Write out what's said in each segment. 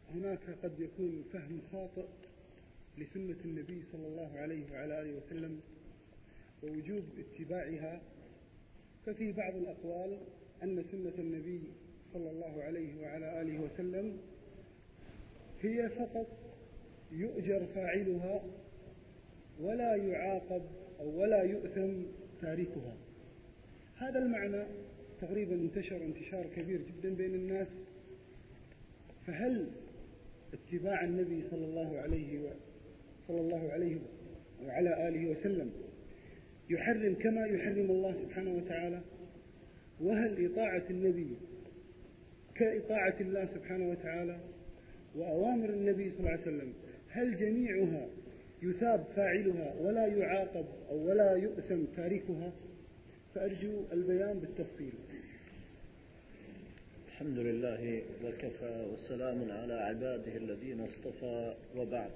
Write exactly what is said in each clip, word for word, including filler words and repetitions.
هناك قد يكون فهم خاطئ لسنة النبي صلى الله عليه وعلى آله وسلم ووجوب اتباعها. ففي بعض الأقوال أن سنة النبي صلى الله عليه وعلى آله وسلم هي فقط يؤجر فاعلها ولا يعاقب أو ولا يؤثم تاركها. هذا المعنى تقريبا انتشر انتشار كبير جدا بين الناس. فهل اتباع النبي صلى الله عليه صلى الله عليه وعلى آله وسلم يحرم كما يحرم الله سبحانه وتعالى؟ وهل إطاعة النبي كإطاعة الله سبحانه وتعالى؟ وأوامر النبي صلى الله عليه وسلم هل جميعها يثاب فاعلها ولا يعاقب أو ولا يؤثم تاركها؟ فأرجو البيان بالتفصيل. الحمد لله وكفى وسلام على عباده الذين اصطفى، وبعد.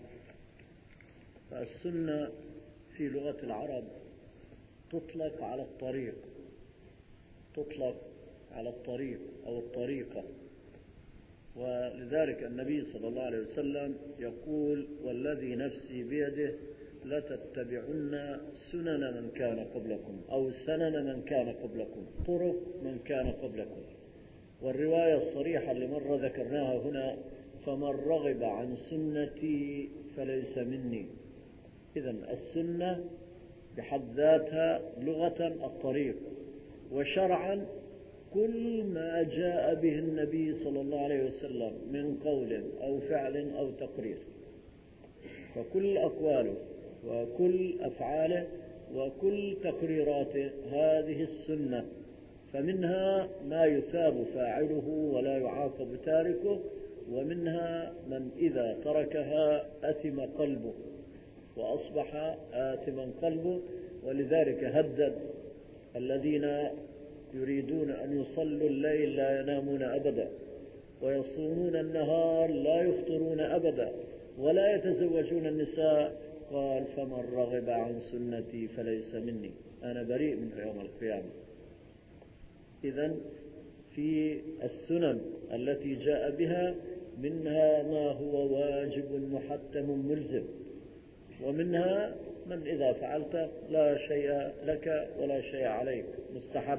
فالسنة في لغة العرب تطلق على الطريق، تطلق على الطريق أو الطريقة. ولذلك النبي صلى الله عليه وسلم يقول: والذي نفسي بيده لتتبعن سنن من كان قبلكم أو سنن من كان قبلكم، طرق من كان قبلكم. والرواية الصريحة اللي مرة ذكرناها هنا: فمن رغب عن سنتي فليس مني. إذن السنة بحد ذاتها لغة الطريق، وشرعا كل ما جاء به النبي صلى الله عليه وسلم من قول أو فعل أو تقرير. فكل أقواله وكل أفعاله وكل تقريراته هذه السنة، فمنها ما يثاب فاعله ولا يعاقب تاركه، ومنها من إذا تركها أثم قلبه وأصبح آثما قلبه. ولذلك هدد الذين يريدون أن يصلوا الليل لا ينامون أبدا، ويصومون النهار لا يفطرون أبدا، ولا يتزوجون النساء. قال: فمن رغب عن سنتي فليس مني، أنا بريء من يوم القيامة. إذن في السنن التي جاء بها منها ما هو واجب محتم ملزم، ومنها من إذا فعلت لا شيء لك ولا شيء عليك، مستحب.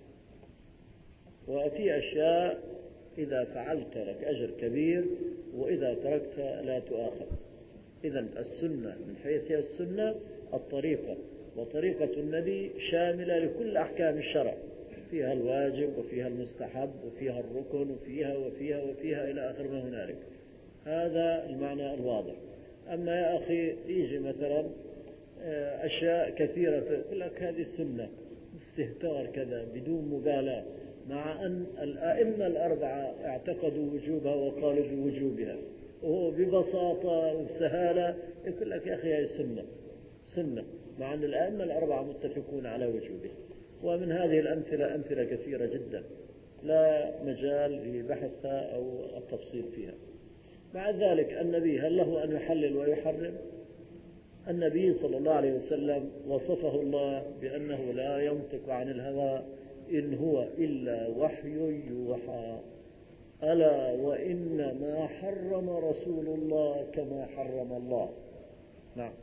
وفي أشياء إذا فعلت لك أجر كبير، وإذا تركت لا تؤاخذ. إذن السنة من حيث هي السنة الطريقة، وطريقة النبي شاملة لكل أحكام الشرع، فيها الواجب وفيها المستحب وفيها الركن وفيها وفيها وفيها إلى آخر ما هنالك. هذا المعنى الواضح. أما يا أخي يجي مثلا أشياء كثيرة يقول لك هذه السنة، استهتار كذا بدون مبالاة، مع أن الأئمة الأربعة اعتقدوا وجوبها وقالوا بوجوبها، وهو ببساطة وبسهالة يقول لك يا أخي هذه السنة سنة، مع أن الأئمة الأربعة متفقون على وجوبها. ومن هذه الأمثلة أمثلة كثيرة جدا لا مجال لبحثها أو التفصيل فيها. مع ذلك النبي هل له أن يحلل ويحرم؟ النبي صلى الله عليه وسلم وصفه الله بأنه لا ينطق عن الهوى إن هو إلا وحي يوحى. ألا وإنما حرم رسول الله كما حرم الله. نعم،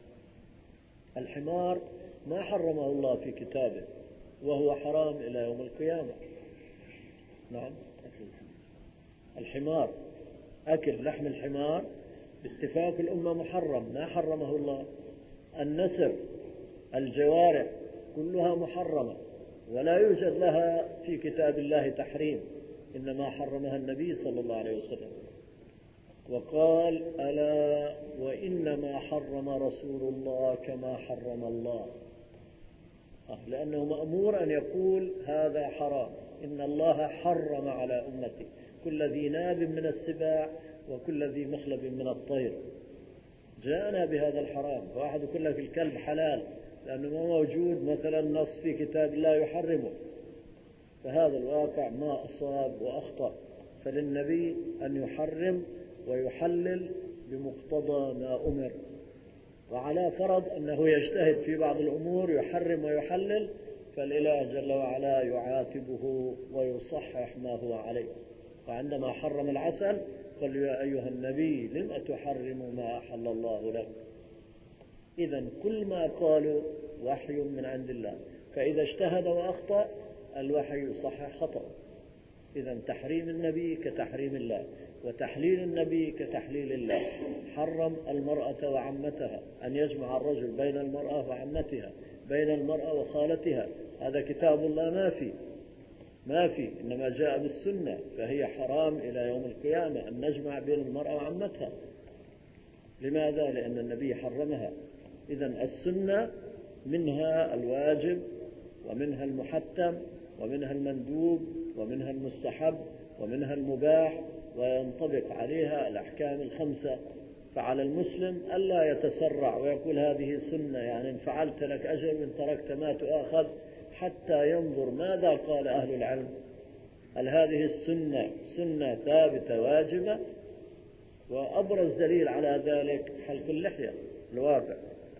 الحمار ما حرمه الله في كتابه وهو حرام إلى يوم القيامة. نعم، الحمار، أكل لحم الحمار باتفاق الأمة محرم، ما حرمه الله. النسر، الجوارح كلها محرمة، ولا يوجد لها في كتاب الله تحريم، إنما حرمها النبي صلى الله عليه وسلم. وقال: ألا وإنما حرم رسول الله كما حرم الله. لأنه مأمور أن يقول هذا حرام. إن الله حرم على أمتي كل ذي ناب من السباع وكل ذي مخلب من الطير. جاءنا بهذا الحرام. واحد يقول لك الكلب حلال لأنه ما موجود مثلا نص في كتاب الله يحرمه، فهذا الواقع ما أصاب وأخطأ. فللنبي أن يحرم ويحلل بمقتضى ما أمر. وعلى فرض أنه يجتهد في بعض الأمور يحرم ويحلل، فالإله جل وعلا يعاتبه ويصحح ما هو عليه. فعندما حرم العسل قل يا أيها النبي لم تحرم ما أحل الله لك. إذا كل ما قالوا وحي من عند الله، فإذا اجتهد وأخطأ الوحي يصحح خطأ. إذا تحريم النبي كتحريم الله، وتحليل النبي كتحليل الله. حرم المرأة وعمتها، أن يجمع الرجل بين المرأة وعمتها، بين المرأة وخالتها، هذا كتاب الله ما في ما في إنما جاء بالسنة، فهي حرام إلى يوم القيامة أن نجمع بين المرأة وعمتها. لماذا؟ لأن النبي حرمها. إذا السنة منها الواجب، ومنها المحتم، ومنها المندوب، ومنها المستحب، ومنها المباح، وينطبق عليها الأحكام الخمسة. فعلى المسلم ألا يتسرع ويقول هذه سنة، يعني إن فعلت لك أجر وإن تركت ما تؤاخذ، حتى ينظر ماذا قال أهل العلم. هل هذه السنة سنة ثابتة واجبة؟ وأبرز دليل على ذلك حلق اللحية الواقع.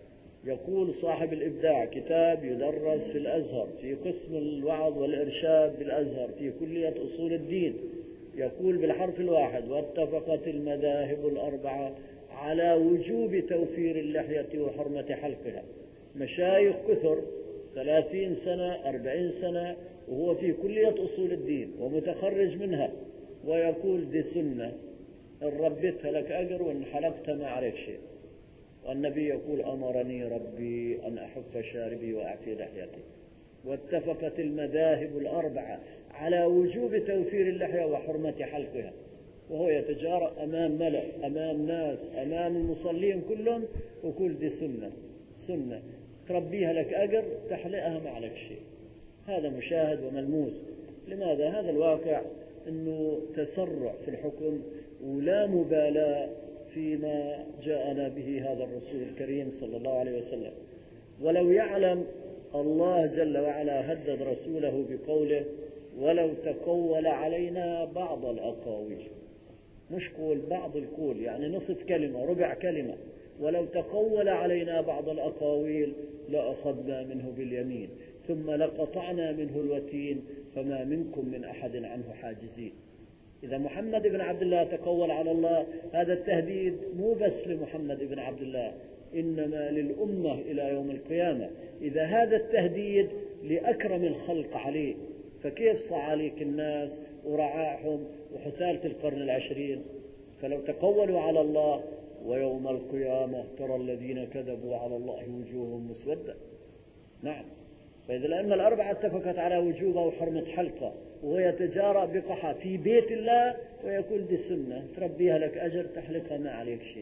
يقول صاحب الإبداع، كتاب يدرس في الأزهر في قسم الوعظ والإرشاد بالأزهر في كلية أصول الدين، يقول بالحرف الواحد: واتفقت المذاهب الأربعة على وجوب توفير اللحية وحرمة حلقها. مشايخ كثر، ثلاثين سنة أربعين سنة وهو في كلية أصول الدين ومتخرج منها، ويقول دي سنة، إن ربيتها لك أجر وإن حلقتها ما عليك شيء. والنبي يقول: أمرني ربي أن أحك شاربي وأعفي لحيتي. واتفقت المذاهب الأربعة على وجوب توفير اللحية وحرمة حلقها، وهو يتجارى أمام ملأ، أمام ناس، أمام المصلين كلهم، وكل دي سنة سنة تربيها لك أجر، تحلقها ما عليك شيء. هذا مشاهد وملموس. لماذا؟ هذا الواقع أنه تسرع في الحكم ولا مبالاة فيما جاءنا به هذا الرسول الكريم صلى الله عليه وسلم. ولو يعلم الله جل وعلا هدد رسوله بقوله: ولو تقول علينا بعض الأقاويل. مش قول، بعض القول، يعني نصف كلمة، ربع كلمة. ولو تقول علينا بعض الأقاويل لأخذنا منه باليمين ثم لقطعنا منه الوتين فما منكم من أحد عنه حاجزين. إذا محمد بن عبد الله تقول على الله، هذا التهديد مو بس لمحمد بن عبد الله، إنما للأمة إلى يوم القيامة. إذا هذا التهديد لأكرم الخلق عليه، فكيف صعاليك الناس ورعاهم وحثالة القرن العشرين؟ فلو تقولوا على الله ويوم القيامة ترى الذين كذبوا على الله وجوههم مسودة. نعم. فإذا الأئمة الأربعة اتفقت على وجوبها وحرمة حلقة، وهو يتجارى بقحة في بيت الله ويقول دي سنة تربيها لك أجر، تحلقها ما عليك شيء.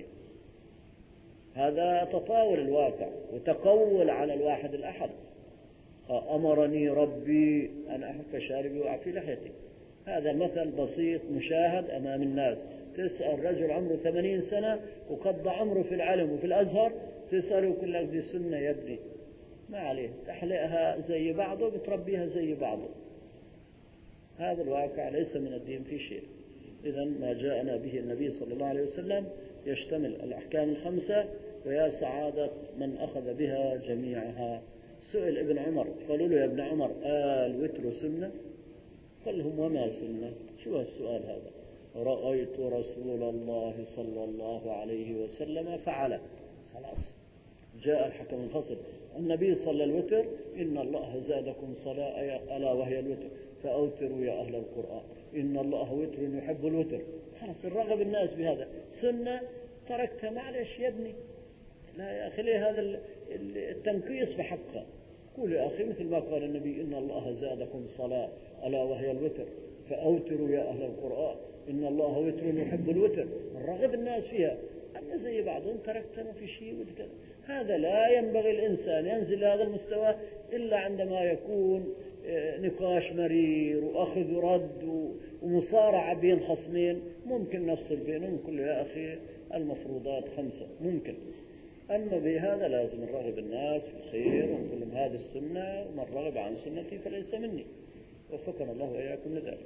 هذا تطاول الواقع وتقول على الواحد الأحد. أمرني ربي أن أحك شاربي وأعفي لحيتي. هذا مثل بسيط مشاهد أمام الناس. تسأل رجل عمره ثمانين سنة وقضى عمره في العلم وفي الأزهر، تسأله يقول لك دي سنة يا ابني، ما عليه، تحلقها زي بعضه بتربيها زي بعضه. هذا الواقع ليس من الدين في شيء. إذا ما جاءنا به النبي صلى الله عليه وسلم يشتمل الأحكام الخمسة، ويا سعادة من أخذ بها جميعها. سئل ابن عمر، قالوا له: يا ابن عمر، آل وتر سنة؟ قال لهم: وما سنة؟ شو السؤال هذا؟ رأيت رسول الله صلى الله عليه وسلم فعل. خلاص جاء الحكم الفصل. النبي صلى الوتر: إن الله زادكم صلاة ألا وهي الوتر فأوتروا يا أهل القرآن إن الله وتر يحب الوتر. خلاص الرغب الناس بهذا. سنة تركتها معلش يا ابني. لا يا أخي، ليه هذا التنقيص بحقها؟ قول يا أخي مثل ما قال النبي: إن الله زادكم صلاة ألا وهي الوتر فأوتروا يا أهل القرآن إن الله وتر يحب الوتر. الرغب الناس فيها. أما زي بعضهم تركتنا في شيء وكذا. هذا لا ينبغي الإنسان ينزل هذا المستوى إلا عندما يكون نقاش مرير وأخذ ورد ومصارعة بين خصمين، ممكن نفصل بينهم كل يا أخي المفروضات خمسة ممكن. أما بهذا لازم نرغب الناس في الخير ونقول لهم هذه السنة، ومن رغب عن سنتي فليس مني. وفقنا الله وإياكم لذلك.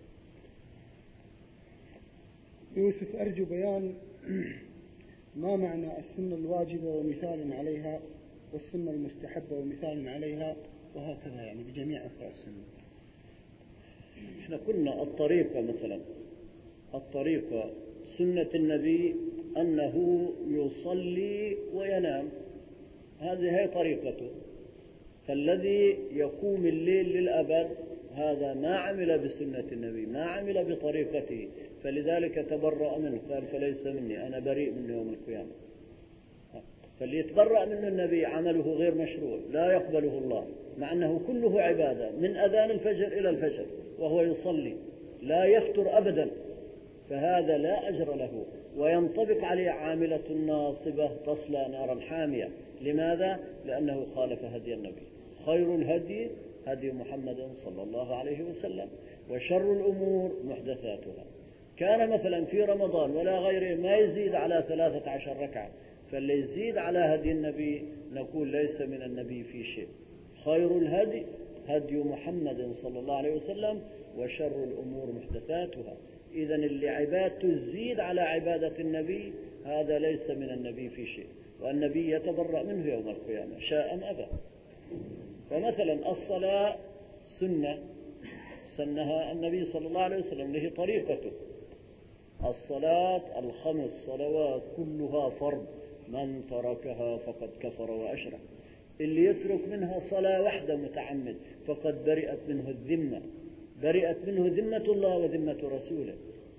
يوسف، أرجو بيان ما معنى السنة الواجبة ومثال عليها، والسنة المستحبة ومثال عليها، وهكذا يعني بجميع أفراد السنة. احنا قلنا الطريقة مثلا، الطريقة سنة النبي أنه يصلي وينام، هذه هي طريقته. فالذي يقوم الليل للأبد هذا ما عمل بسنة النبي، ما عمل بطريقته، فلذلك تبرأ منه، قال فليس مني، أنا بريء منه يوم القيامة. فاللي يتبرأ منه النبي عمله غير مشروع، لا يقبله الله، مع أنه كله عبادة من أذان الفجر إلى الفجر وهو يصلي لا يفتر أبدا، فهذا لا أجر له، وينطبق عليه عاملة ناصبة تصلى نارا حامية. لماذا؟ لأنه خالف هدي النبي. خير الهدي هدي محمد صلى الله عليه وسلم، وشر الأمور محدثاتها. كان مثلا في رمضان ولا غيره ما يزيد على ثلاثة عشر ركعة، فاللي يزيد على هدي النبي نقول ليس من النبي في شيء. خير الهدي هدي محمد صلى الله عليه وسلم، وشر الأمور محدثاتها. إذن اللي عبادته تزيد على عبادة النبي هذا ليس من النبي في شيء، والنبي يتبرأ منه يوم القيامة شاء أم أبى. فمثلا الصلاة سنة سنها النبي صلى الله عليه وسلم، له طريقته. الصلاة الخمس صلوات كلها فرض، من تركها فقد كفر وأشرك. اللي يترك منها صلاة واحدة متعمد فقد برئت منه الذمة، برئت منه ذمة الله وذمة رسوله.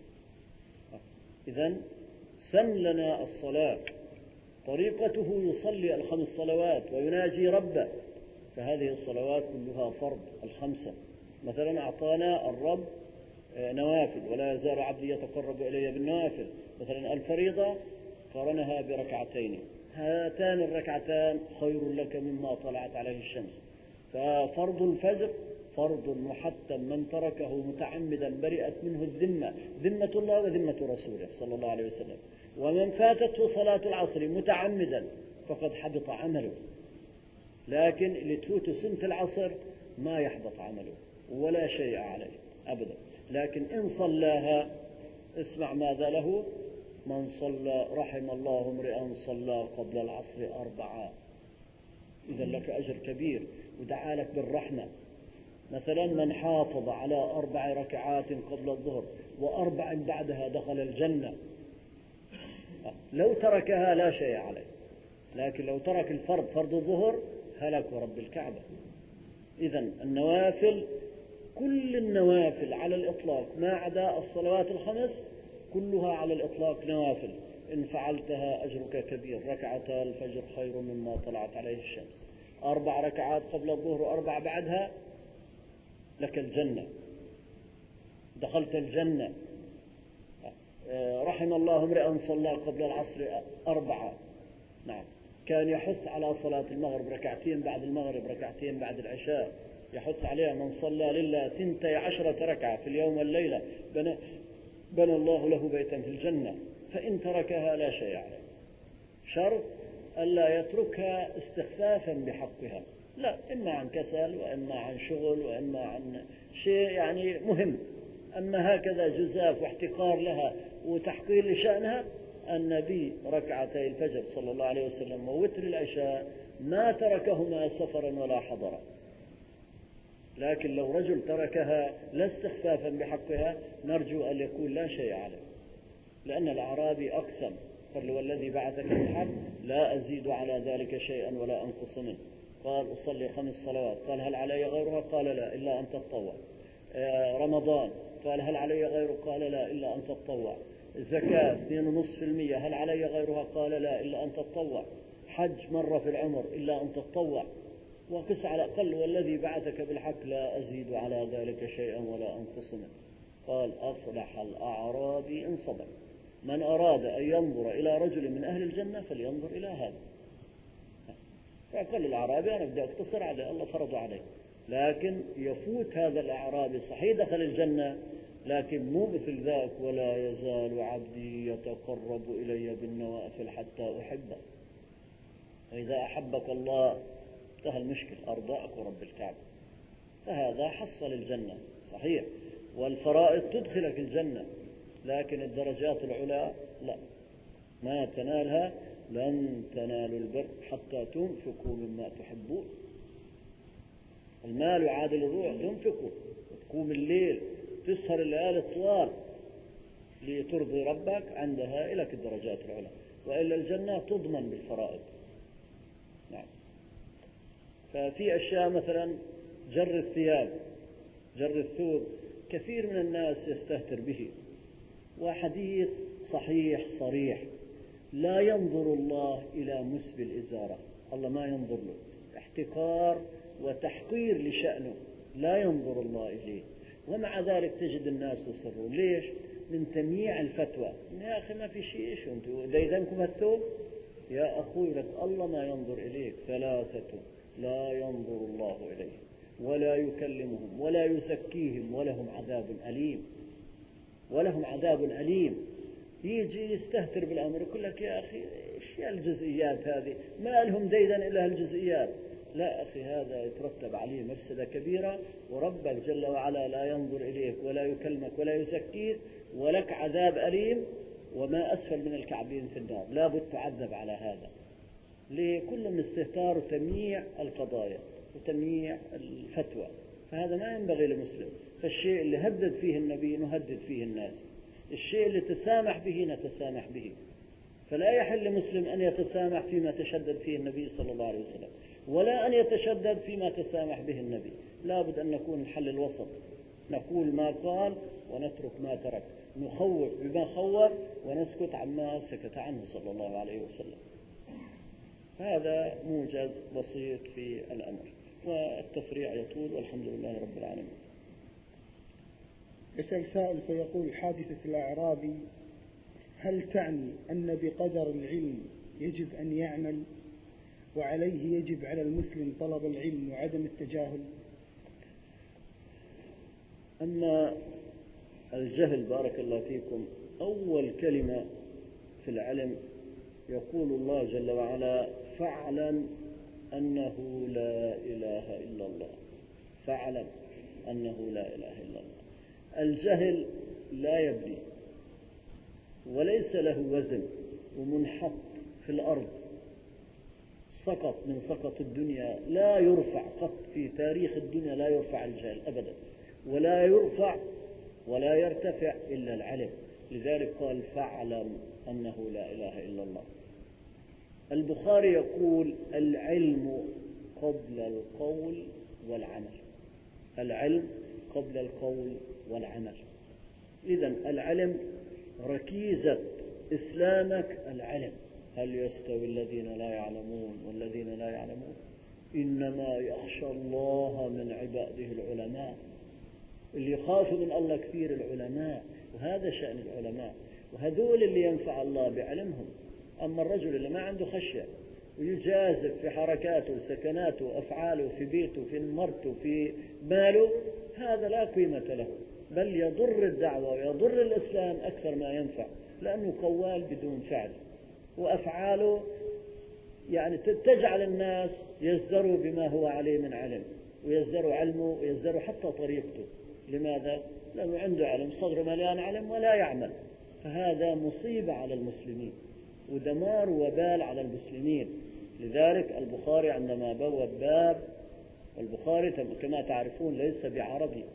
إذن سن لنا الصلاة، طريقته يصلي الخمس صلوات ويناجي ربه، فهذه الصلوات كلها فرض الخمسة. مثلا أعطانا الرب نوافل، ولا يزال عبدي يتقرب إلي بالنوافل. مثلا الفريضة قرنها بركعتين، هاتان الركعتان خير لك مما طلعت عليه الشمس. ففرض الفجر فرض محتم، من تركه متعمدا برئت منه الذمة، ذمة الله وذمة رسوله صلى الله عليه وسلم. ومن فاتته صلاة العصر متعمدا فقد حبط عمله، لكن اللي تفوت سنة العصر ما يحبط عمله ولا شيء عليه أبدا. لكن إن صلاها اسمع ماذا له: من صلى رحم الله امرئا صلى قبل العصر أربعة، إذا لك أجر كبير ودعا لك بالرحمة. مثلا من حافظ على أربع ركعات قبل الظهر وأربع بعدها دخل الجنة. لو تركها لا شيء عليه، لكن لو ترك الفرض فرض الظهر هلك ورب الكعبة. إذن النوافل كل النوافل على الإطلاق ما عدا الصلوات الخمس كلها على الإطلاق نوافل، إن فعلتها أجرك كبير. ركعتا الفجر خير مما طلعت عليه الشمس، أربع ركعات قبل الظهر وأربع بعدها لك الجنة، دخلت الجنة. رحم الله امرئا صلى قبل العصر أربعة. نعم، كان يحث على صلاة المغرب ركعتين بعد المغرب، ركعتين بعد العشاء، يحث عليها: من صلى لله ثنتي عشرة ركعة في اليوم والليلة بنى, بنى الله له بيتا في الجنة. فإن تركها لا شيء عليه. شرط ألا يتركها استخفافا بحقها، لا، إما عن كسل وإما عن شغل وإما عن شيء يعني مهم. أما هكذا جزاف واحتقار لها وتحقير لشأنها، النبي ركعتي الفجر صلى الله عليه وسلم ووتر العشاء ما تركهما سفرا ولا حضرا. لكن لو رجل تركها لا استخفافا بحقها نرجو أن يكون لا شيء عليه، لأن الأعرابي أقسم: قال: والذي بعثك بالحق لا أزيد على ذلك شيئا ولا أنقص منه. قال: أصلي خمس صلوات. قال: هل علي غيرها؟ قال: لا، إلا أن تتطوع. رمضان. قال: هل علي غيره؟ قال: لا، إلا أن تتطوع. الزكاة اثنين ونصف في المية. هل علي غيرها؟ قال: لا، إلا أن تتطوع. حج مرة في العمر إلا أن تتطوع. وقس على الأقل: والذي بعثك بالحق لا أزيد على ذلك شيئا ولا أنقص منه. قال: أفلح الأعرابي إن صبر. من أراد أن ينظر إلى رجل من أهل الجنة فلينظر إلى هذا. فقال الأعرابي: أنا بدي أقتصر عليه، الله فرض عليه. لكن يفوت هذا الأعرابي، صحيح دخل الجنة لكن مو مثل ذاك: ولا يزال عبدي يتقرب إلي بالنوافل حتى أحبه. وإذا أحبك الله انتهى المشكل، أرضاك ورب الكعبة. فهذا حصل الجنة صحيح، والفرائض تدخلك الجنة، لكن الدرجات العلى لا، ما تنالها. لن تنالوا البر حتى تنفقوا مما تحبون. المال يعادل الروح، تنفقوا، تقوم الليل، تسهر الليالي الطوال لترضي ربك عندها إلك الدرجات العلى، وإلا الجنة تضمن بالفرائض. نعم. ففي أشياء مثلا جر الثياب، جر الثوب، كثير من الناس يستهتر به، وحديث صحيح صريح: لا ينظر الله إلى مسبل الإزارة، الله ما ينظر له، احتقار وتحقير لشأنه، لا ينظر الله إليه. ومع ذلك تجد الناس يصرون. ليش؟ من تمييع الفتوى. يا أخي ما في شيء، إيش أنتم دايدنكم الثوب؟ يا أخوي لك الله ما ينظر إليك. ثلاثة لا ينظر الله إليه ولا يكلمهم ولا يزكيهم ولهم عذاب أليم، ولهم عذاب أليم. يجي يستهتر بالأمر يقول لك يا أخي إيش الجزئيات هذه، ما لهم ديدا إلا الجزئيات. لا أخي، هذا يترتب عليه مفسدة كبيرة، وربك جل وعلا لا ينظر إليك ولا يكلمك ولا يزكيك، ولك عذاب أليم، وما أسفل من الكعبين في النار، لا بد تعذب على هذا. لكل من استهتار وتمييع القضايا وتمييع الفتوى، فهذا ما ينبغي لمسلم. فالشيء اللي هدد فيه النبي نهدد فيه الناس، الشيء اللي تسامح به نتسامح به. فلا يحل لمسلم أن يتسامح فيما تشدد فيه النبي صلى الله عليه وسلم، ولا أن يتشدد فيما تسامح به النبي. لا بد أن نكون الحل الوسط، نقول ما قال ونترك ما ترك، نخوف بما خوف ونسكت عما سكت عنه صلى الله عليه وسلم. هذا موجز بسيط في الأمر، والتفريع يطول، والحمد لله رب العالمين. يسأل سائل فيقول: حادثة الأعرابي هل تعني أن بقدر العلم يجب أن يعمل، وعليه يجب على المسلم طلب العلم وعدم التجاهل؟ أما الجهل بارك الله فيكم، أول كلمة في العلم يقول الله جل وعلا: فاعلم أنه لا إله إلا الله. فاعلم أنه لا إله إلا الله. الجهل لا يبني وليس له وزن، ومنحط في الأرض، سقط من سقط الدنيا، لا يرفع قط في تاريخ الدنيا، لا يرفع الجهل أبدا، ولا يرفع ولا يرتفع إلا العلم. لذلك قال: فاعلم أنه لا إله إلا الله. البخاري يقول: العلم قبل القول والعمل. العلم قبل القول والعمل. إذن العلم ركيزة إسلامك، العلم. هل يستوي الذين لا يعلمون والذين لا يعلمون؟ إنما يخشى الله من عباده العلماء. اللي يخافوا من الله كثير العلماء، وهذا شأن العلماء، وهذول اللي ينفع الله بعلمهم. أما الرجل اللي ما عنده خشية ويجازف في حركاته وسكناته وأفعاله في بيته في مرته في ماله، هذا لا قيمة له، بل يضر الدعوة ويضر الإسلام أكثر ما ينفع، لأنه قوال بدون فعل، وأفعاله يعني تجعل الناس يزدروا بما هو عليه من علم، ويزدروا علمه ويزدروا حتى طريقته. لماذا؟ لأنه عنده علم، صدره مليان علم ولا يعمل. فهذا مصيبة على المسلمين ودمار وبال على المسلمين. لذلك البخاري عندما بوب باب، والبخاري كما تعرفون ليس بعربي،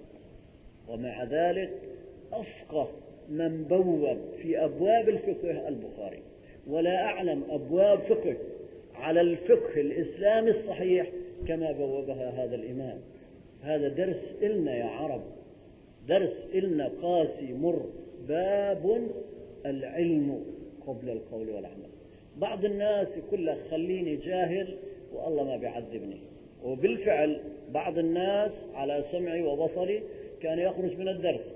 ومع ذلك أفقه من بوب في أبواب الفقه البخاري، ولا أعلم أبواب فقه على الفقه الإسلامي الصحيح كما بوبها هذا الإمام. هذا درس إلنا يا عرب، درس إلنا قاسي مر. باب العلم قبل القول والعمل. بعض الناس يقول لك خليني جاهل والله ما بيعذبني، وبالفعل بعض الناس على سمعي وبصري كان يخرج من الدرس،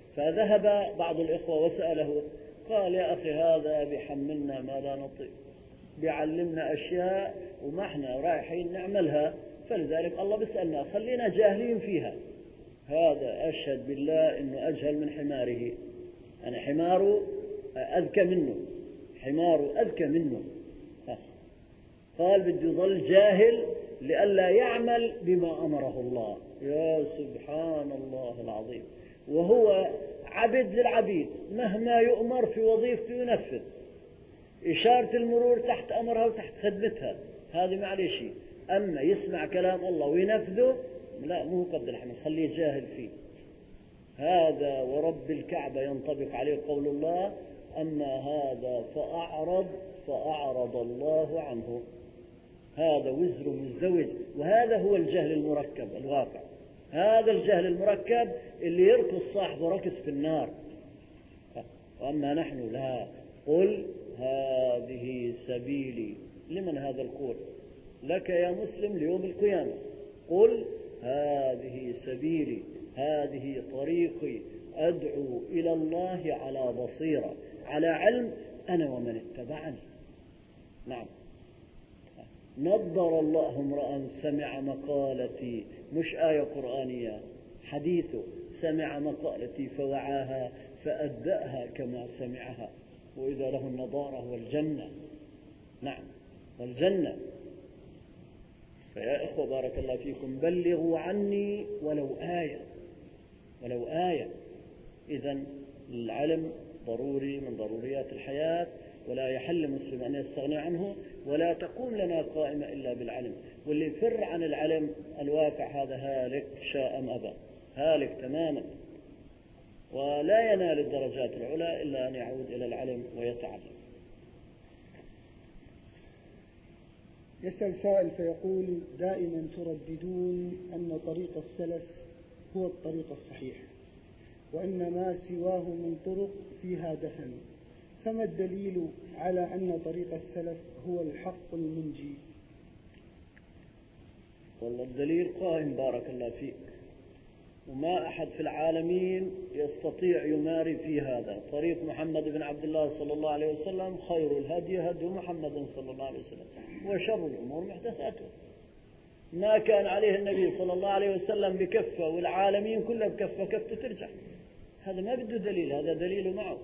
فذهب بعض الإخوة وسأله، قال: يا أخي هذا بيحملنا ما لا نطيق، بيعلمنا أشياء وما احنا رايحين نعملها، فلذلك الله بيسألنا خلينا جاهلين فيها. هذا أشهد بالله إنه أجهل من حماره، يعني حماره أذكى منه، حماره أذكى منه. قال بده يظل جاهل لئلا يعمل بما أمره الله. يا سبحان الله العظيم. وهو عبد للعبيد، مهما يؤمر في وظيفته ينفذ، إشارة المرور تحت أمرها وتحت خدمتها، هذه ما عليه شيء. أما يسمع كلام الله وينفذه، لا، مو قد الحمل، خليه جاهل فيه. هذا ورب الكعبة ينطبق عليه قول الله: أما هذا فأعرض فأعرض الله عنه. هذا وزر مزدوج، وهذا هو الجهل المركب الواقع. هذا الجهل المركب اللي يركض صاحبه ركض في النار. وأما نحن لا، قل هذه سبيلي. لمن هذا القول؟ لك يا مسلم ليوم القيامة. قل هذه سبيلي، هذه طريقي، أدعو إلى الله على بصيرة، على علم، أنا ومن اتبعني. نعم. نضر الله امرأ سمع مقالتي، مش آية قرآنية، حديثه، سمع مقالتي فوعاها فأدأها كما سمعها، وإذا له النضارة والجنة. نعم، والجنة. فيا إخوة بارك الله فيكم، بلغوا عني ولو آية، ولو آية. إذن العلم ضروري من ضروريات الحياة، ولا يحل مسلم أن يستغني عنه، ولا تقوم لنا قائمة إلا بالعلم. واللي يفر عن العلم الواقع هذا هالك شاء أم أبى، هالك تماما، ولا ينال الدرجات العلى إلا أن يعود إلى العلم ويتعلم. يسأل سائل فيقول: دائما ترددون أن طريق السلف هو الطريق الصحيح، وأن ما سواه من طرق فيها دفن، فما الدليل على أن طريق السلف هو الحق المنجي؟ والله الدليل قائم بارك الله فيك، وما أحد في العالمين يستطيع يماري في هذا. طريق محمد بن عبد الله صلى الله عليه وسلم: خير الهدي هدي محمد صلى الله عليه وسلم، وشر الأمور محدثاتها. ما كان عليه النبي صلى الله عليه وسلم بكفة والعالمين كلها بكفة، كفة ترجع. هذا ما بده دليل، هذا دليله معه،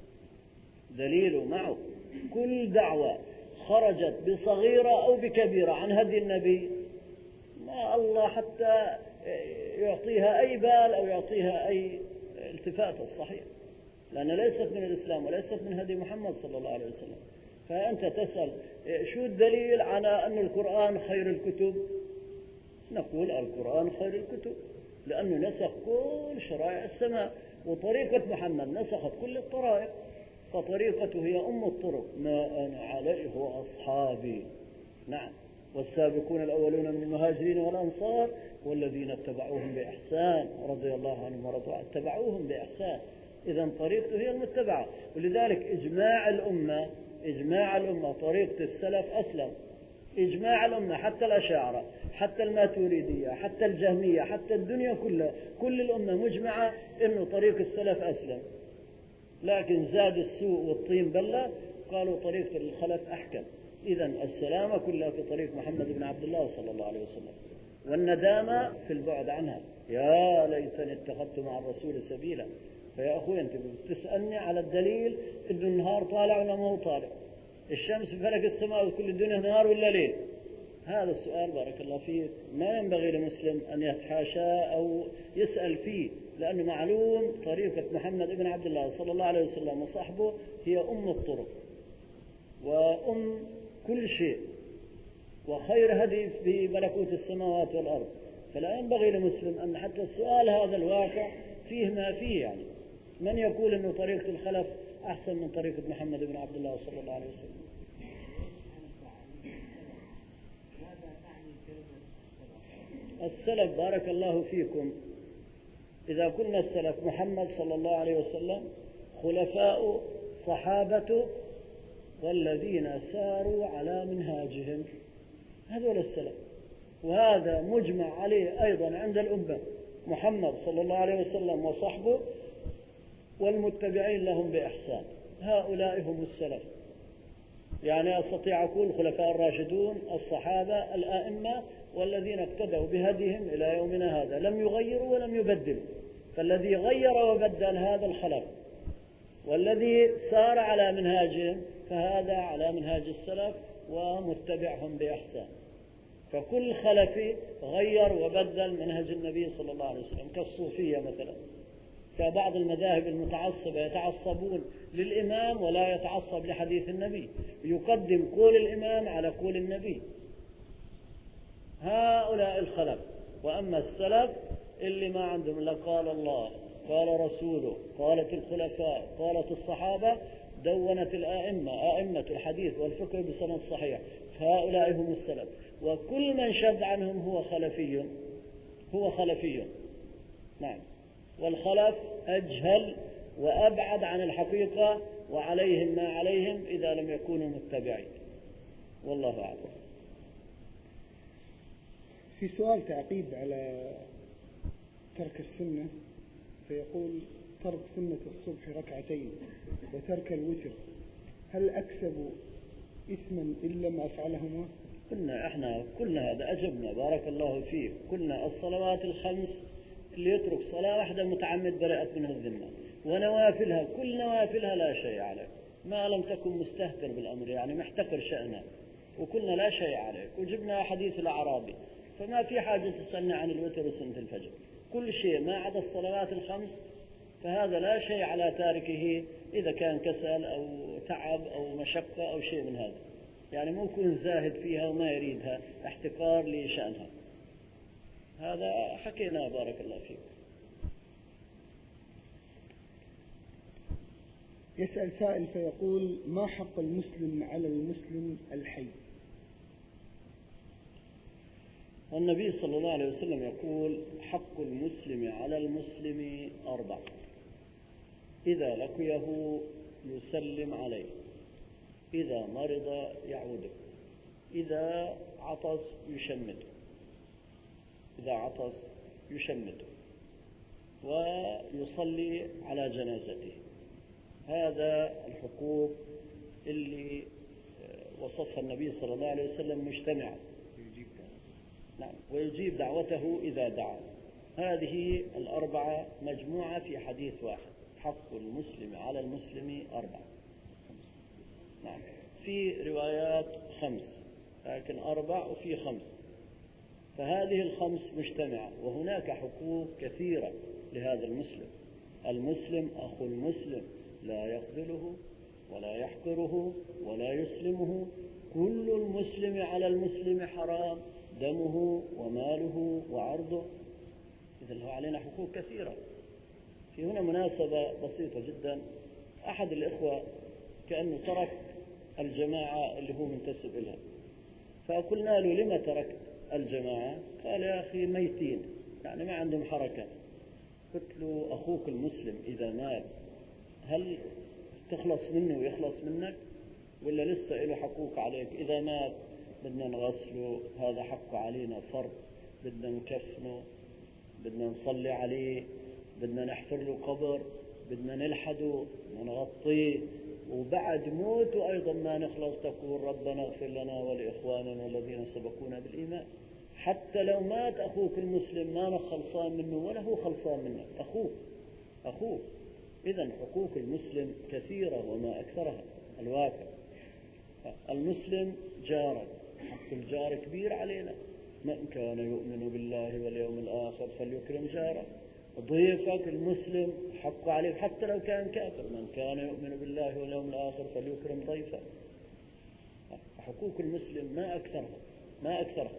دليله معه. كل دعوة خرجت بصغيرة أو بكبيرة عن هدي النبي، ما الله حتى يعطيها أي بال أو يعطيها أي التفات الصحيح، لأن ليست من الإسلام وليست من هدي محمد صلى الله عليه وسلم. فأنت تسأل شو الدليل على أن القرآن خير الكتب؟ نقول القرآن خير الكتب لأنه نسخ كل شرائع السماء، وطريقة محمد نسخت كل الطرائق، فطريقته هي أم الطرق، ما أنا عليه وأصحابي. نعم. والسابقون الأولون من المهاجرين والأنصار والذين اتبعوهم بإحسان رضي الله عنهم ورضوا عنه، اتبعوهم بإحسان. إذن طريقته هي المتبعة، ولذلك إجماع الأمة إجماع الأمة طريقة السلف أسلم. إجماع الأمة، حتى الأشاعرة، حتى الماتريدية، حتى الجهمية، حتى الدنيا كلها، كل الأمة مجمعة إنه طريق السلف أسلم. لكن زاد السوء والطين بلة، قالوا طريق الخلف أحكم. إذن السلامة كلها في طريق محمد بن عبد الله صلى الله عليه وسلم، والندامة في البعد عنها. يا ليتني اتخذت مع الرسول سبيلا. فيا أخوي أنت بتسألني على الدليل إنه النهار طالع ولا ما هو طالع، الشمس في فلك السماء وكل الدنيا نهار ولا ليل؟ هذا السؤال بارك الله فيك ما ينبغي لمسلم أن يتحاشى أو يسأل فيه، لأنه معلوم طريقة محمد بن عبد الله صلى الله عليه وسلم وصحبه هي أم الطرق وأم كل شيء، وخير هدي في ملكوت السماوات والأرض. فلا ينبغي لمسلم أن حتى السؤال هذا الواقع فيه ما فيه. يعني من يقول أنه طريقة الخلف أحسن من طريقة محمد بن عبد الله صلى الله عليه وسلم؟ السلف بارك الله فيكم، إذا كنا السلف محمد صلى الله عليه وسلم، خلفاء صحابته والذين ساروا على منهاجهم، هذول السلف. وهذا مجمع عليه أيضا عند الأمة، محمد صلى الله عليه وسلم وصحبه والمتبعين لهم بإحسان، هؤلاء هم السلف. يعني أستطيع أقول خلفاء الراشدون، الصحابة، الآئمة، والذين اقتدوا بهديهم إلى يومنا هذا، لم يغيروا ولم يبدلوا. فالذي غير وبدل هذا الخلف، والذي سار على منهاجهم فهذا على منهاج السلف ومتبعهم بإحسان. فكل خلفي غير وبدل منهج النبي صلى الله عليه وسلم، كالصوفية مثلا، كبعض المذاهب المتعصبة يتعصبون للإمام ولا يتعصب لحديث النبي، يقدم قول الإمام على قول النبي. هؤلاء الخلف. وأما السلف اللي ما عندهم لا قال الله قال رسوله، قالت الخلفاء، قالت الصحابة، دونت الآئمة، آئمة الحديث والفقه بسند صحيح، هؤلاء هم السلف. وكل من شذ عنهم هو خلفي، هو خلفي. نعم. والخلف أجهل وأبعد عن الحقيقة، وعليهم ما عليهم إذا لم يكونوا متبعين. والله أعلم. في سؤال تعقيب على ترك السنة، فيقول: ترك سنة الصبح ركعتين وترك الوتر، هل أكسب إثما إن لم أفعلهما؟ قلنا احنا كلنا هذا أجبنا، بارك الله فيك. قلنا الصلوات الخمس اللي يترك صلاة واحدة متعمد برئت منه الذمة، ونوافلها كل نوافلها لا شيء عليك ما لم تكن مستهتر بالأمر، يعني محتقر شأنها، وكلنا لا شيء عليك. وجبنا حديث الأعرابي، فما في حاجة تسألني عن الوتر وسنة الفجر. كل شيء ما عدا الصلوات الخمس فهذا لا شيء على تاركه، إذا كان كسل أو تعب أو مشقة أو شيء من هذا، يعني مو يكون زاهد فيها وما يريدها، احتقار لشأنها. هذا حكينا بارك الله فيك. يسأل سائل فيقول: ما حق المسلم على المسلم الحي؟ والنبي صلى الله عليه وسلم يقول: حق المسلم على المسلم أربع: إذا لقيه يسلم عليه، إذا مرض يعوده، إذا عطس يشمته، إذا عطس يشمته، ويصلي على جنازته. هذا الحقوق اللي وصفها النبي صلى الله عليه وسلم مجتمعة. نعم. ويجيب دعوته إذا دعا. هذه الأربعة مجموعة في حديث واحد: حق المسلم على المسلم أربعة. نعم. في روايات خمس، لكن أربع وفي خمس، فهذه الخمس مجتمعة. وهناك حقوق كثيرة لهذا المسلم. المسلم أخو المسلم، لا يخذله ولا يحقره ولا يسلمه. كل المسلم على المسلم حرام، دمه وماله وعرضه. إذن له علينا حقوق كثيرة. في هنا مناسبة بسيطة جدا. أحد الإخوة كأنه ترك الجماعة اللي هو منتسب إلها، فقلنا له: لما تركت الجماعة؟ قال: يا أخي ميتين، يعني ما عندهم حركة. قلت له: أخوك المسلم إذا مات هل تخلص منه ويخلص منك، ولا لسه له حقوق عليك؟ إذا مات بدنا نغسله، هذا حقه علينا فرض، بدنا نكفنه، بدنا نصلي عليه، بدنا نحفر له قبر، بدنا نلحده، بدنا نغطيه، وبعد موته أيضا ما نخلص تقول: ربنا اغفر لنا ولإخواننا الذين سبقونا بالإيمان. حتى لو مات أخوك المسلم ما نخلصان منه ولا هو خلصان منك، أخوك أخوك. إذن حقوق المسلم كثيرة وما أكثرها الواقع. المسلم جارك، حق الجار كبير علينا. من كان يؤمن بالله واليوم الآخر فليكرم جاره. ضيفك المسلم حق عليك حتى لو كان كافر. من كان يؤمن بالله واليوم الآخر فليكرم ضيفه. حقوق المسلم ما أكثرها ما أكثرها.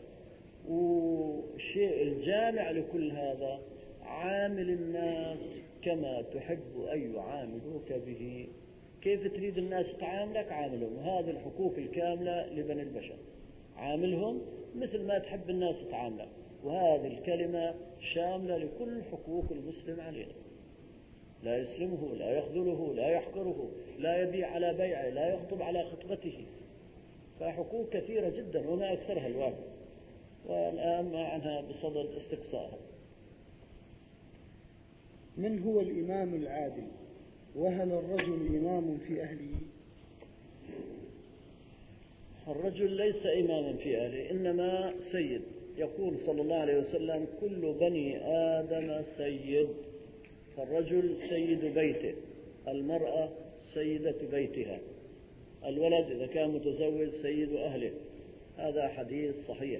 والشيء الجامع لكل هذا: عامل الناس كما تحب أن يعاملوك به. كيف تريد الناس تعاملك عاملهم. هذه الحقوق الكاملة لبني البشر، عاملهم مثل ما تحب الناس تعاملك. وهذه الكلمة شاملة لكل حقوق المسلم علينا. لا يسلمه، لا يخذله، لا يحقره، لا يبيع على بيعه، لا يخطب على خطبته. فحقوق كثيرة جدا وما أكثرها الواقع، والآن ما عنها بصدد استقصائها. من هو الإمام العادل؟ وهل الرجل إمام في أهله؟ الرجل ليس إماما في أهله، إنما سيد. يقول صلى الله عليه وسلم: كل بني آدم سيد. فالرجل سيد بيته، المرأة سيدة بيتها، الولد إذا كان متزوج سيد أهله. هذا حديث صحيح.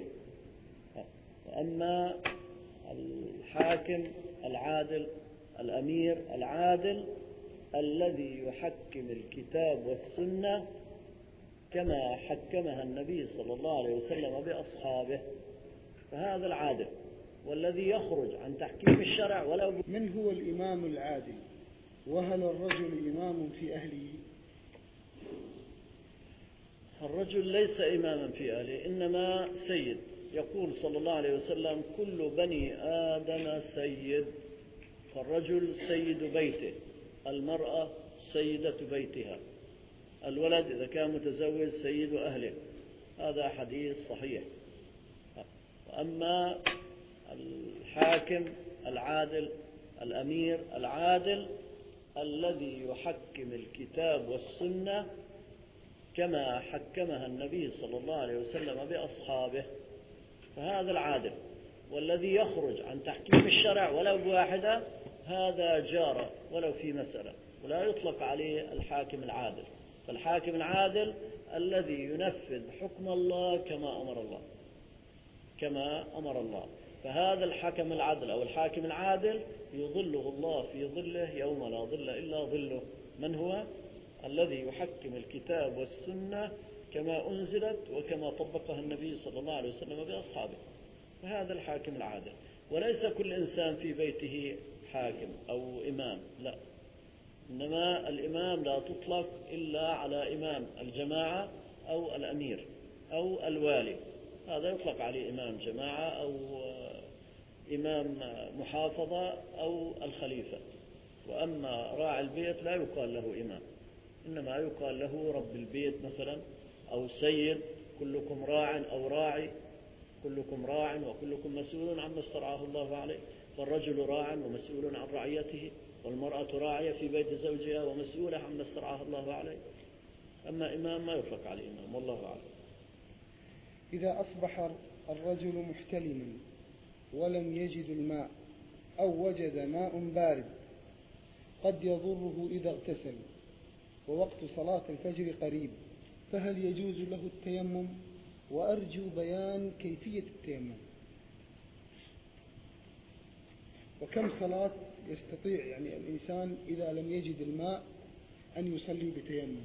أما الحاكم العادل، الأمير العادل الذي يحكم الكتاب والسنة كما حكمها النبي صلى الله عليه وسلم بأصحابه، فهذا العادل. والذي يخرج عن تحكيم الشرع ولا. من هو الإمام العادل؟ وهل الرجل إمام في أهله؟ الرجل ليس إماما في أهله، إنما سيد. يقول صلى الله عليه وسلم: كل بني آدم سيد. فالرجل سيد بيته، المرأة سيدة بيتها، الولد إذا كان متزوج سيد أهله. هذا حديث صحيح. وأما الحاكم العادل، الأمير العادل الذي يحكم الكتاب والسنة كما حكمها النبي صلى الله عليه وسلم بأصحابه، فهذا العادل. والذي يخرج عن تحكيم الشرع ولو بواحدة هذا جار ولو في مسألة، ولا يطلق عليه الحاكم العادل. فالحاكم العادل الذي ينفذ حكم الله كما أمر الله كما أمر الله فهذا الحكم العادل أو الحاكم العادل يظله الله في ظله يوم لا ظل إلا ظله. من هو؟ الذي يحكم الكتاب والسنة كما أنزلت وكما طبقها النبي صلى الله عليه وسلم بأصحابه، فهذا الحاكم العادل. وليس كل إنسان في بيته حاكم أو إمام، لا، إنما الإمام لا تطلق إلا على إمام الجماعة أو الأمير أو الوالي، هذا يطلق عليه إمام جماعة أو إمام محافظة أو الخليفة. وأما راعي البيت لا يقال له إمام، إنما يقال له رب البيت مثلا أو سيد. كلكم راع أو راعي، كلكم راع وكلكم مسؤول عما استرعاه الله عليه. فالرجل راع ومسؤول عن رعيته، والمرأة راعية في بيت زوجها ومسؤولة عما استرعاه الله عليه. أما إمام ما يطلق عليه إمام، والله أعلم. إذا أصبح الرجل محتلما ولم يجد الماء أو وجد ماء بارد قد يضره إذا اغتسل ووقت صلاة الفجر قريب، فهل يجوز له التيمم؟ وأرجو بيان كيفية التيمم، وكم صلاة يستطيع يعني الإنسان إذا لم يجد الماء أن يصلي بتيمم؟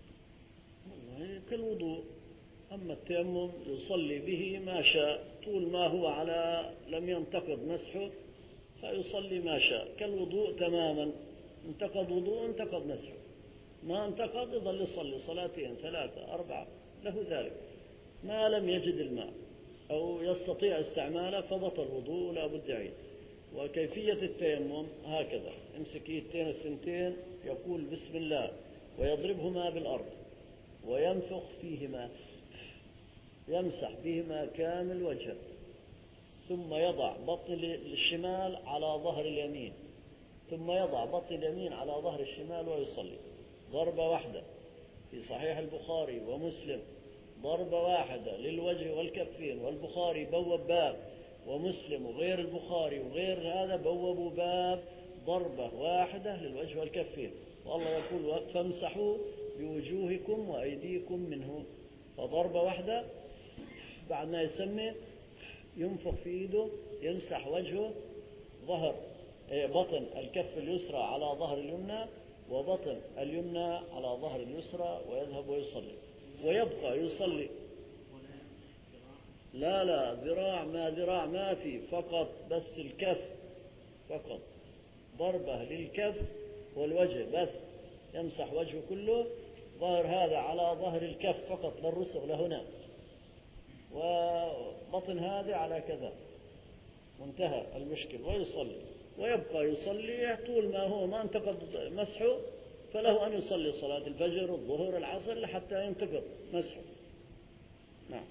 كالوضوء. أما التيمم يصلي به ما شاء، طول ما هو على لم ينتقض مسحه فيصلي ما شاء، كالوضوء تماما. انتقض وضوء انتقض مسحه، ما انتقض يظل يصلي صلاتين ثلاثة أربعة، له ذلك. ما لم يجد الماء أو يستطيع استعماله فبطل الوضوء لا بد يعيد. وكيفية التيمم هكذا: امسك يدين الثنتين، يقول بسم الله ويضربهما بالأرض وينفخ فيهما، يمسح بهما كامل وجهه، ثم يضع بطن الشمال على ظهر اليمين، ثم يضع بطن اليمين على ظهر الشمال ويصلي ضربة واحدة. في صحيح البخاري ومسلم ضربة واحدة للوجه والكفين، والبخاري بوب باب، ومسلم وغير البخاري وغير هذا بوبوا باب ضربة واحدة للوجه والكفين. والله يقول: فامسحوا بوجوهكم وأيديكم منه. فضربة واحدة بعد ما يسمي ينفخ في إيده، يمسح وجهه، ظهر بطن الكف اليسرى على ظهر اليمنى، وبطن اليمنى على ظهر اليسرى، ويذهب ويصلي ويبقى يصلي. لا لا ذراع ما ذراع ما في، فقط بس الكف، فقط ضربة للكف والوجه بس، يمسح وجهه كله، ظهر هذا على ظهر الكف فقط للرسغ لهنا، وبطن هذا على كذا، وانتهى المشكل. ويصلي ويبقى يصلي طول ما هو ما انتقض مسحه، فله أن يصلي صلاة الفجر الظهر العصر لحتى ينتقض مسحه. نعم.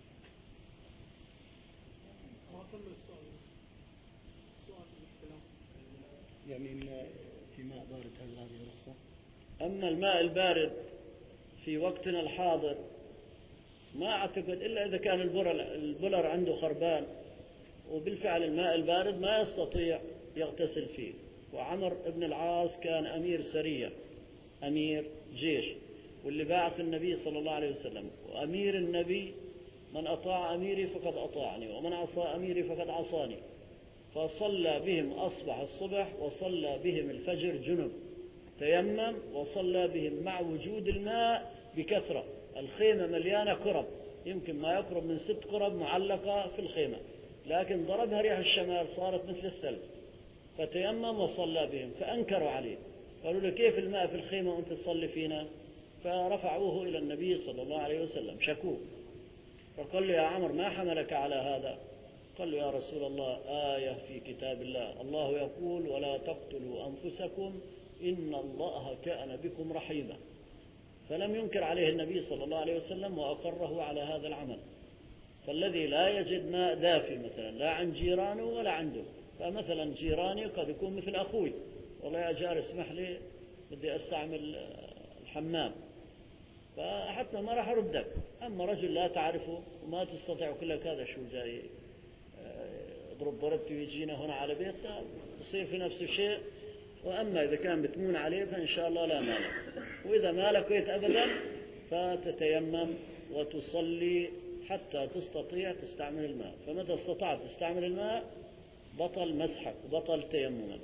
يعني في ماء بارد هل هذه رخصة؟ أما الماء البارد في وقتنا الحاضر ما أعتقد إلا إذا كان البولر عنده خربان، وبالفعل الماء البارد ما يستطيع يغتسل فيه. وعمر بن العاص كان أمير سرية، أمير جيش، واللي باعث النبي صلى الله عليه وسلم. وأمير النبي: من أطاع أميري فقد أطاعني، ومن عصى أميري فقد عصاني. فصلى بهم أصبح الصبح، وصلى بهم الفجر جنب، تيمم وصلى بهم مع وجود الماء بكثرة. الخيمة مليانة كرب، يمكن ما يقرب من ست كرب معلقة في الخيمة، لكن ضربها ريح الشمال صارت مثل الثلج، فتيمم وصلى بهم، فأنكروا عليه، قالوا له كيف الماء في الخيمة وأنت تصلي فينا؟ فرفعوه إلى النبي صلى الله عليه وسلم، شكوه، فقال له يا عمر ما حملك على هذا؟ قال له يا رسول الله آية في كتاب الله، الله يقول ولا تقتلوا أنفسكم إن الله كان بكم رحيما، فلم ينكر عليه النبي صلى الله عليه وسلم وأقره على هذا العمل. فالذي لا يجد ماء دافي مثلا لا عن جيرانه ولا عنده، فمثلا جيراني قد يكون مثل أخوي، والله يا جار اسمح لي بدي أستعمل الحمام، فحتى ما راح أردك. أما رجل لا تعرفه وما تستطيع كلك هذا شو جاي اضرب ضربتي ويجينا هنا على بيتنا، يصير في نفس الشيء. وأما إذا كان بتمون عليه فإن شاء الله لا مالك، وإذا ما لقيت أبدا فتتيمم وتصلي حتى تستطيع تستعمل الماء، فمتى استطعت تستعمل الماء بطل مسحك وبطل تيممك.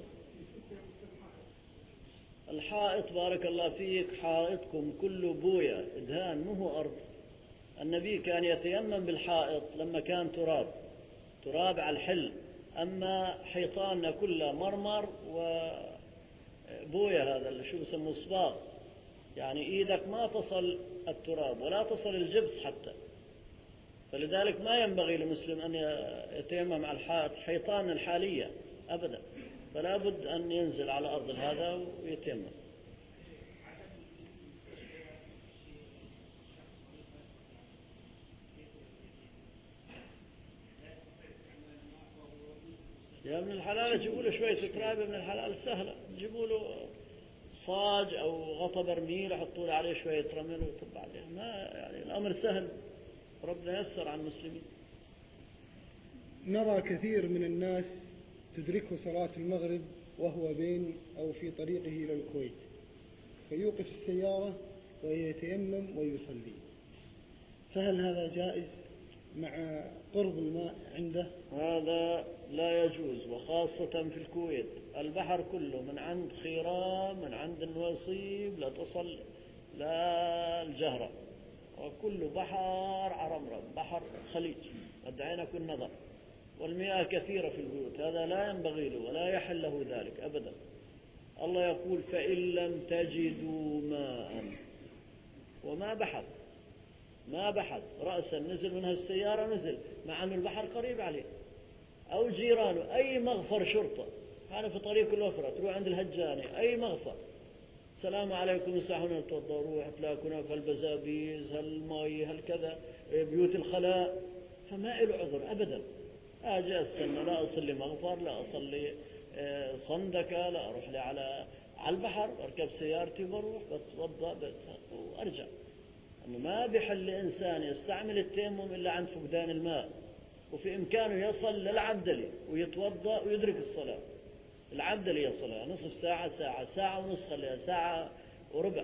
الحائط بارك الله فيك حائطكم كله بوية إدهان مو هو أرض. النبي كان يتيمم بالحائط لما كان تراب تراب على الحل، أما حيطاننا كلها مرمر وبوية، هذا اللي شو يسموه صباغ، يعني إيدك ما تصل التراب ولا تصل الجبس حتى، فلذلك ما ينبغي للمسلم أن يتيمم على الحائط حيطان الحالية أبدا، فلا بد أن ينزل على أرض هذا ويتيمم. يا ابن الحلال جيبوا له شوية تراب، ابن الحلال سهلة، جيبوا له صاج أو غطى برميل حطوا له عليه شوية رمل وطب عليه، ما يعني الأمر سهل، ربنا يسر على المسلمين. نرى كثير من الناس تدركه صلاة المغرب وهو بين أو في طريقه إلى الكويت، فيوقف السيارة ويتيمم ويصلي، فهل هذا جائز مع قرب الماء عنده؟ هذا لا يجوز، وخاصة في الكويت البحر كله من عند خيران من عند النويصيب لا تصل لا الجهرة، وكله بحر عرمرم، بحر خليج قد عينك النظر، والمياه كثيرة في البيوت، هذا لا ينبغي له ولا يحل له ذلك أبدا. الله يقول فإن لم تجدوا ماء، وما بحث ما بحث رأسا نزل منها السيارة نزل، مع أن البحر قريب عليه، أو جيرانه أي مغفر شرطة، أنا في طريق الوفرة تروح عند الهجاني أي مغفر السلام عليكم يساحون توضوا روح تلاقوا هناك هالبزابيز هالماي هالكذا بيوت الخلاء، فما له عذر أبدا. أجي أستنى لا أصلي مغفر لا أصلي صندكة لا أروح لي على على البحر أركب سيارتي وبروح بتوضأ وأرجع. أنه ما بحل إنسان يستعمل التيمم إلا عند فقدان الماء، وفي إمكانه يصل للعبدلي ويتوضأ ويدرك الصلاة. العبدلي يصلها نصف ساعة ساعة ساعة ونصف خليها ساعة وربع،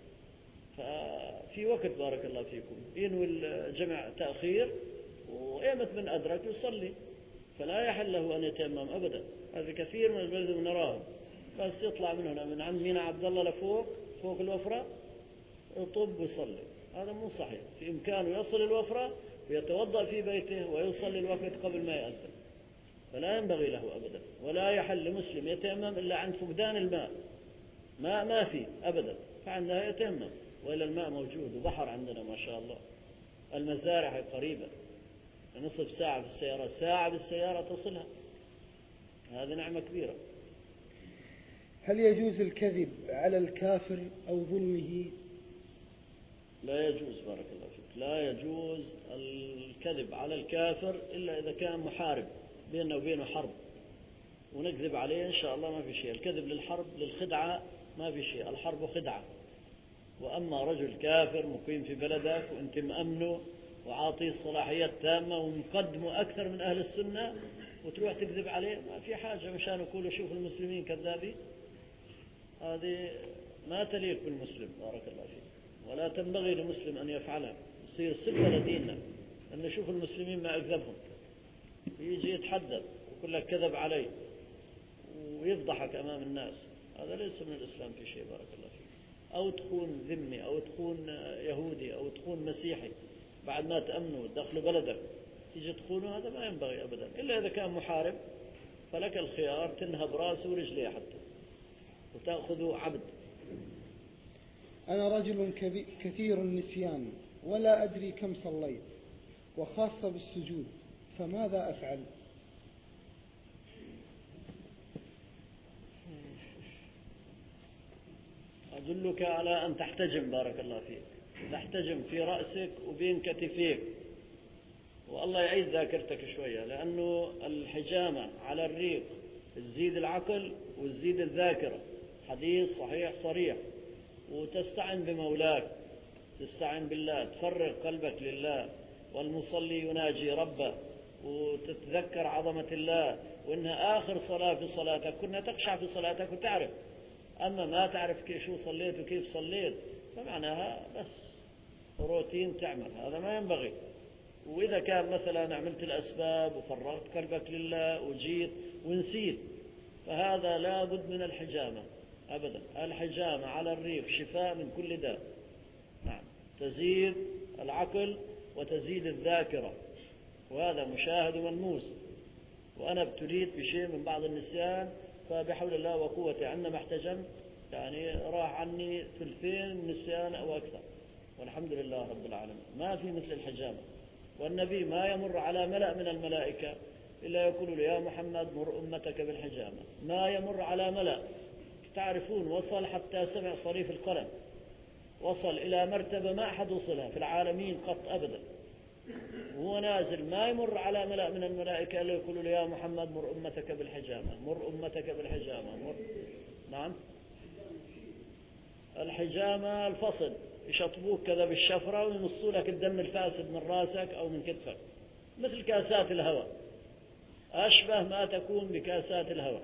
ففي وقت بارك الله فيكم ينوي الجمع تأخير وإيمت من أدرك يصلي، فلا يحل له أن يتيمم أبدا. هذا كثير من البلد نراهم بس يطلع من هنا من عند مينا عبد الله لفوق فوق الوفرة يطب ويصلي، هذا مو صحيح. في إمكانه يصل الوفرة ويتوضأ في بيته ويصلي الوقت قبل ما يأذن، فلا ينبغي له أبدا، ولا يحل لمسلم يتيمم إلا عند فقدان الماء، ماء ما في أبدا فعندها يتيمم، وإلا الماء موجود وبحر عندنا ما شاء الله، المزارع قريبة نصف ساعة في السيارة ساعة بالسيارة تصلها، هذه نعمة كبيرة. هل يجوز الكذب على الكافر أو ظلمه؟ لا يجوز بارك الله فيك، لا يجوز الكذب على الكافر إلا إذا كان محارب بيننا وبينه حرب ونكذب عليه إن شاء الله ما في شيء. الكذب للحرب للخدعة ما في شيء، الحرب خدعة. وأما رجل كافر مقيم في بلدك وأنت مأمنه وعاطيه الصلاحيات تامة ومقدمه أكثر من أهل السنة وتروح تكذب عليه، ما في حاجة مشان يقولوا شوف المسلمين كذابين، هذه ما تليق بالمسلم بارك الله فيك، ولا تنبغي لمسلم أن يفعلها، يصير سبة لديننا أن نشوف المسلمين ما أكذبهم، يجي يتحدث ويقول لك كذب علي ويفضحك أمام الناس، هذا ليس من الإسلام في شيء بارك الله فيك. أو تكون ذمي أو تكون يهودي أو تكون مسيحي بعد ما تأمنوا وتدخلوا بلدك تيجي تخونه، هذا ما ينبغي أبدا، إلا إذا كان محارب فلك الخيار تنهب رأسه ورجليه حتى وتأخذه عبد. أنا رجل كثير النسيان ولا أدري كم صليت، وخاصة بالسجود، فماذا أفعل؟ أدلك على أن تحتجم، بارك الله فيك، تحتجم في رأسك وبين كتفيك، والله يعيد ذاكرتك شوية، لأنه الحجامة على الريق تزيد العقل وتزيد الذاكرة، حديث صحيح صريح. وتستعن بمولاك، تستعن بالله، تفرغ قلبك لله، والمصلي يناجي ربه، وتتذكر عظمة الله، وإنها آخر صلاة في صلاتك، كنا تخشع في صلاتك وتعرف. أما ما تعرف كيف شو صليت وكيف صليت فمعناها بس روتين تعمل، هذا ما ينبغي. وإذا كان مثلا عملت الأسباب وفرغت قلبك لله وجيت ونسيت، فهذا لا بد من الحجامة أبدا. الحجامة على الريق شفاء من كل داء، نعم، تزيد العقل وتزيد الذاكرة، وهذا مشاهد وملموس. وأنا ابتليت بشيء من بعض النسيان، فبحول الله وقوته عندما احتجمت يعني راح عني ثلثين النسيان أو أكثر، والحمد لله رب العالمين. ما في مثل الحجامة. والنبي ما يمر على ملأ من الملائكة إلا يقول له يا محمد مر أمتك بالحجامة، ما يمر على ملأ. تعرفون وصل حتى سمع صريف القلم، وصل إلى مرتبة ما أحد وصلها في العالمين قط أبدا، وهو نازل ما يمر على ملأ من الملائكة إلا يقول له يا محمد مر أمتك بالحجامة، مر أمتك بالحجامة، مر. نعم، الحجامة الفصل، يشطبوك كذا بالشفرة ويمصوا لك الدم الفاسد من راسك أو من كتفك، مثل كاسات الهواء، أشبه ما تكون بكاسات الهواء.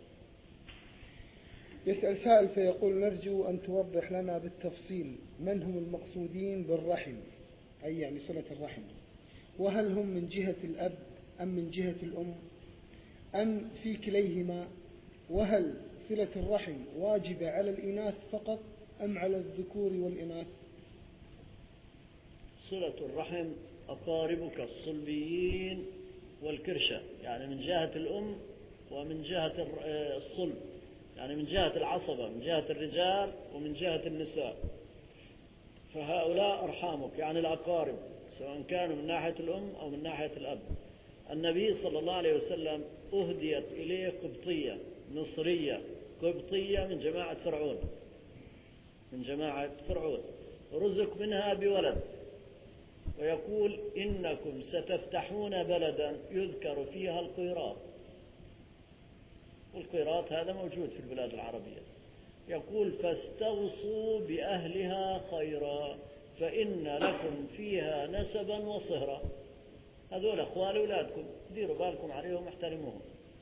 يسأل سائل فيقول نرجو أن توضح لنا بالتفصيل من هم المقصودين بالرحم، أي يعني صلة الرحم، وهل هم من جهة الأب أم من جهة الأم أم في كليهما، وهل صلة الرحم واجبة على الإناث فقط أم على الذكور والإناث؟ صلة الرحم أقاربك الصلبيين والكرشة، يعني من جهة الأم ومن جهة الصلب، يعني من جهة العصبة، من جهة الرجال ومن جهة النساء، فهؤلاء أرحامك يعني الأقارب، سواء كانوا من ناحية الأم أو من ناحية الأب. النبي صلى الله عليه وسلم أهديت إليه قبطية مصرية، قبطية من جماعة فرعون، من جماعة فرعون، رزق منها بولد، ويقول إنكم ستفتحون بلدا يذكر فيها القيراط، والقيراط هذا موجود في البلاد العربية. يقول فاستوصوا بأهلها خيرا فإن لكم فيها نسبا وصهرا. هذول أخوال أولادكم، ديروا بالكم عليهم واحترموهم.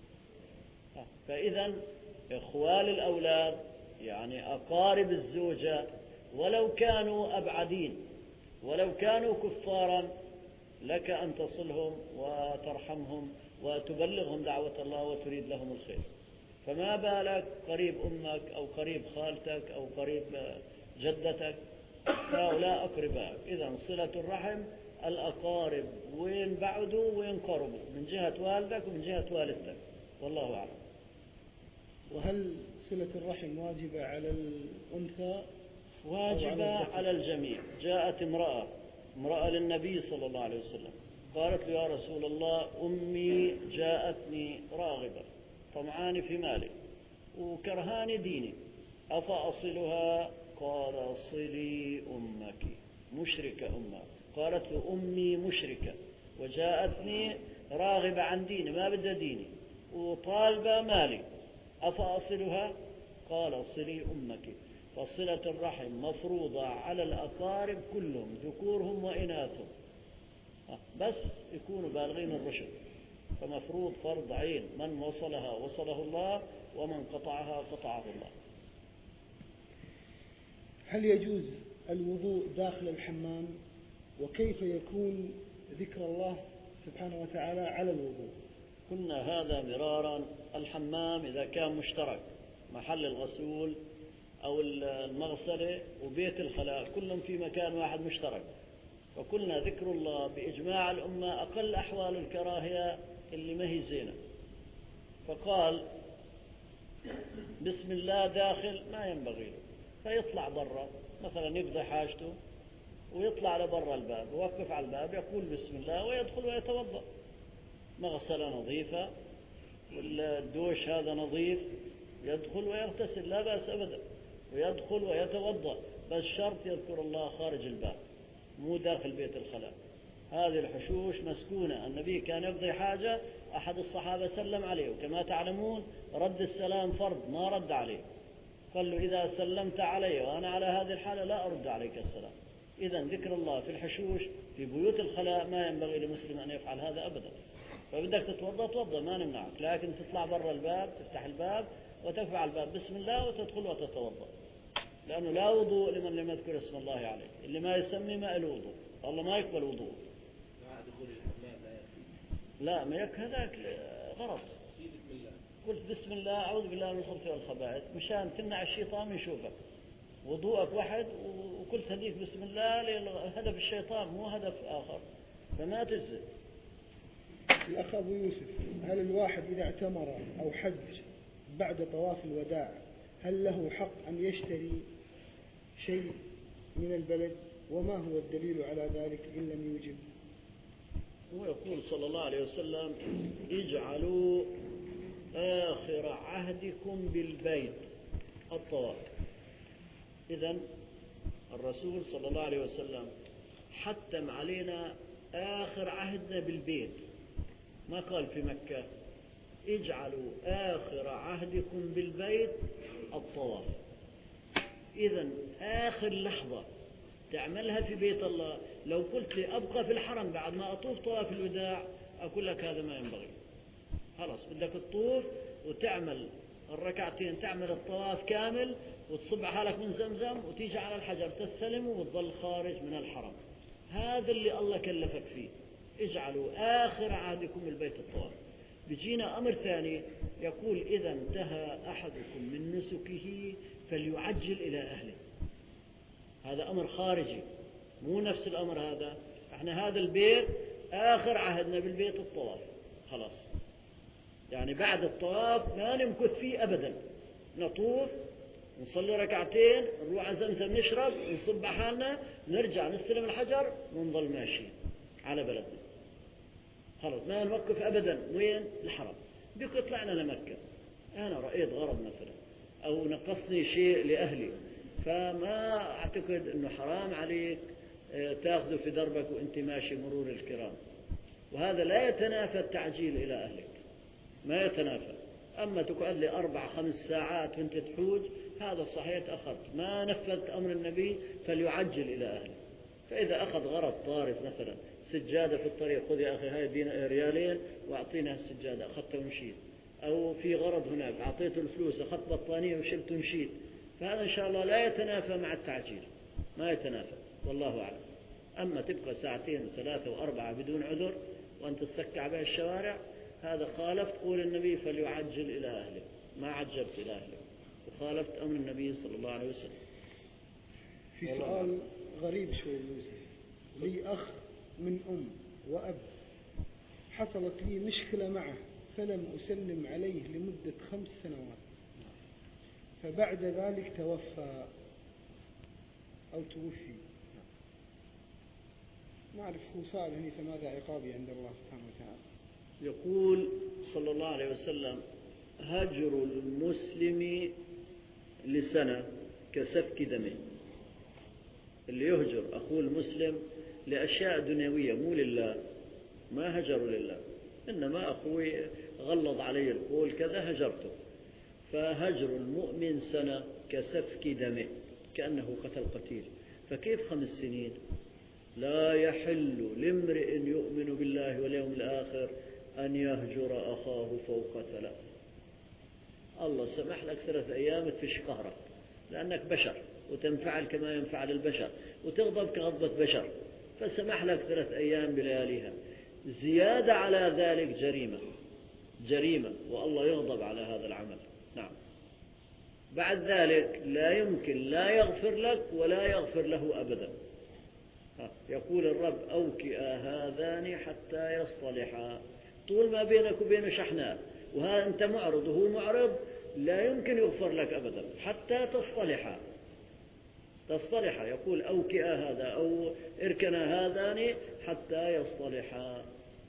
فإذا إخوال الأولاد يعني أقارب الزوجة ولو كانوا أبعدين ولو كانوا كفارا، لك أن تصلهم وترحمهم وتبلغهم دعوة الله وتريد لهم الخير. فما بالك قريب أمك أو قريب خالتك أو قريب جدتك، هؤلاء أقرباء. إذا صلة الرحم الأقارب، وين بعدوا وين قربوا، من جهة والدك ومن جهة والدتك، والله أعلم. وهل صلة الرحم واجبة على الأنثى؟ واجبة على الجميع. جاءت امرأة امرأة للنبي صلى الله عليه وسلم قالت له يا رسول الله أمي جاءتني راغبة طمعاني في مالي وكرهاني ديني أفأصلها؟ قال صلي أمك، مشركة أمها. قالت له أمي مشركة وجاءتني راغبة عن ديني، ما بدها ديني وطالبة مالي، أفأصلها؟ قال صلي أمك. فصلة الرحم مفروضة على الأقارب كلهم ذكورهم وإناثهم، بس يكونوا بالغين الرشد، فمفروض فرض عين، من وصلها وصله الله ومن قطعها قطعه الله. هل يجوز الوضوء داخل الحمام؟ وكيف يكون ذكر الله سبحانه وتعالى على الوضوء؟ قلنا هذا مرارا. الحمام إذا كان مشترك، محل الغسول أو المغسلة وبيت الخلاء كلهم في مكان واحد مشترك، وقلنا ذكر الله بإجماع الأمة أقل أحوال الكراهية اللي ما هي زينة. فقال بسم الله داخل ما ينبغي له، فيطلع برا مثلا يقضي حاجته ويطلع لبرا الباب ويوقف على الباب يقول بسم الله ويدخل ويتوضأ، مغسلة نظيفة والدوش هذا نظيف، يدخل ويغتسل لا بأس أبدا، ويدخل ويتوضأ، بس شرط يذكر الله خارج الباب مو داخل بيت الخلاء. هذه الحشوش مسكونة. النبي كان يقضي حاجة أحد الصحابة سلم عليه، وكما تعلمون رد السلام فرض، ما رد عليه، قال له إذا سلمت علي وأنا على هذه الحالة لا أرد عليك السلام. إذا ذكر الله في الحشوش في بيوت الخلاء ما ينبغي لمسلم أن يفعل هذا أبدا. فبدك تتوضأ توضأ ما نمنعك، لكن تطلع برا الباب تفتح الباب وتفعل الباب بسم الله وتدخل وتتوضأ، لأنه لا وضوء لمن لم يذكر اسم الله عليه. اللي ما يسمي ما له وضوء، الله ما يقبل وضوء. لا ما يك هذاك غرض. قلت بسم الله أعوذ بالله من الخبث والخبائث مشان تمنع الشيطان من يشوفك، وضوءك واحد وقلت هذيك بسم الله لهدف الشيطان مو هدف آخر، فما تجزئ. الأخ أبو يوسف، هل الواحد إذا اعتمر أو حج بعد طواف الوداع هل له حق أن يشتري شيء من البلد؟ وما هو الدليل على ذلك إن لم يوجب؟ هو يقول صلى الله عليه وسلم اجعلوا آخر عهدكم بالبيت الطواف. إذن الرسول صلى الله عليه وسلم حتم علينا آخر عهدنا بالبيت، ما قال في مكة اجعلوا آخر عهدكم بالبيت الطواف. إذن آخر لحظة تعملها في بيت الله، لو قلت لي أبقى في الحرم بعد ما أطوف طواف الوداع أقول لك هذا ما ينبغي. خلاص بدك تطوف وتعمل الركعتين، تعمل الطواف كامل وتصب حالك من زمزم وتيجي على الحجر تستلم وتظل خارج من الحرم. هذا اللي الله كلفك فيه، اجعلوا آخر عهدكم البيت الطواف. بيجينا أمر ثاني يقول إذا انتهى أحدكم من نسكه فليعجل إلى أهله. هذا أمر خارجي مو نفس الأمر هذا. احنا هذا البيت آخر عهدنا بالبيت الطواف، خلاص يعني بعد الطواف ما نمكث فيه أبدا، نطوف نصلي ركعتين نروح على زمزم نشرب نصب حالنا نرجع نستلم الحجر ونظل ماشيين على بلدنا، خلاص ما نوقف أبدا. وين؟ الحرم. بك طلعنا لمكة أنا رأيت غرض مثلا أو نقصني شيء لأهلي، فما أعتقد أنه حرام عليك تأخذه في دربك وأنت ماشي مرور الكرام، وهذا لا يتنافى التعجيل إلى أهلك، ما يتنافى. أما تقعد لي أربع خمس ساعات وأنت تحوج هذا صحيح تأخذت، ما نفذت أمر النبي فليعجل إلى أهله. فإذا أخذ غرض طارف مثلا سجادة في الطريق، خذ يا أخي هاي دينا ريالين وأعطينا السجادة أخذته ومشيت، أو في غرض هناك أعطيته الفلوس أخذت بطانية وشلت ومشيت، فهذا إن شاء الله لا يتنافى مع التعجيل، ما يتنافى والله أعلم. أما تبقى ساعتين وثلاثة وأربعة بدون عذر وأنت تسكع بها الشوارع هذا خالفت قول النبي فليعجل إلى أهله، ما عجلت إلى أهله وخالفت أمر النبي صلى الله عليه وسلم. في سؤال غريب شوي يوسف، لي أخ من أم وأب حصلت لي مشكلة معه فلم أسلم عليه لمدة خمس سنوات، فبعد ذلك توفى أو توفي، ما أعرف هو صار هني، فماذا عقابي عند الله سبحانه وتعالى؟ يقول صلى الله عليه وسلم هجر المسلم لسنة كسفك دمه. اللي يهجر أخوه المسلم لأشياء دنيوية مو لله ما هجروا لله، إنما أخوي غلظ علي القول كذا هجرته. فهجر المؤمن سنة كسفك دمه كأنه قتل قتيل، فكيف خمس سنين؟ لا يحل لامرئ يؤمن بالله واليوم الآخر أن يهجر أخاه فوق ثلاث. الله سمح لك ثلاث أيام تفش قهرك لأنك بشر وتنفعل كما ينفعل البشر وتغضب كغضبة بشر، فسمح لك ثلاث أيام بلياليها. زيادة على ذلك جريمة جريمة والله يغضب على هذا العمل. نعم. بعد ذلك لا يمكن لا يغفر لك ولا يغفر له أبدا، يقول الرب أوكئا هذان حتى يصطلحا. طول ما بينك وبينه شحناء وها أنت معرض وهو معرض لا يمكن يغفر لك أبدا حتى تصطلحا. تصطلحا يقول أوكئا هذا أو اركنا هذان حتى يصطلحا،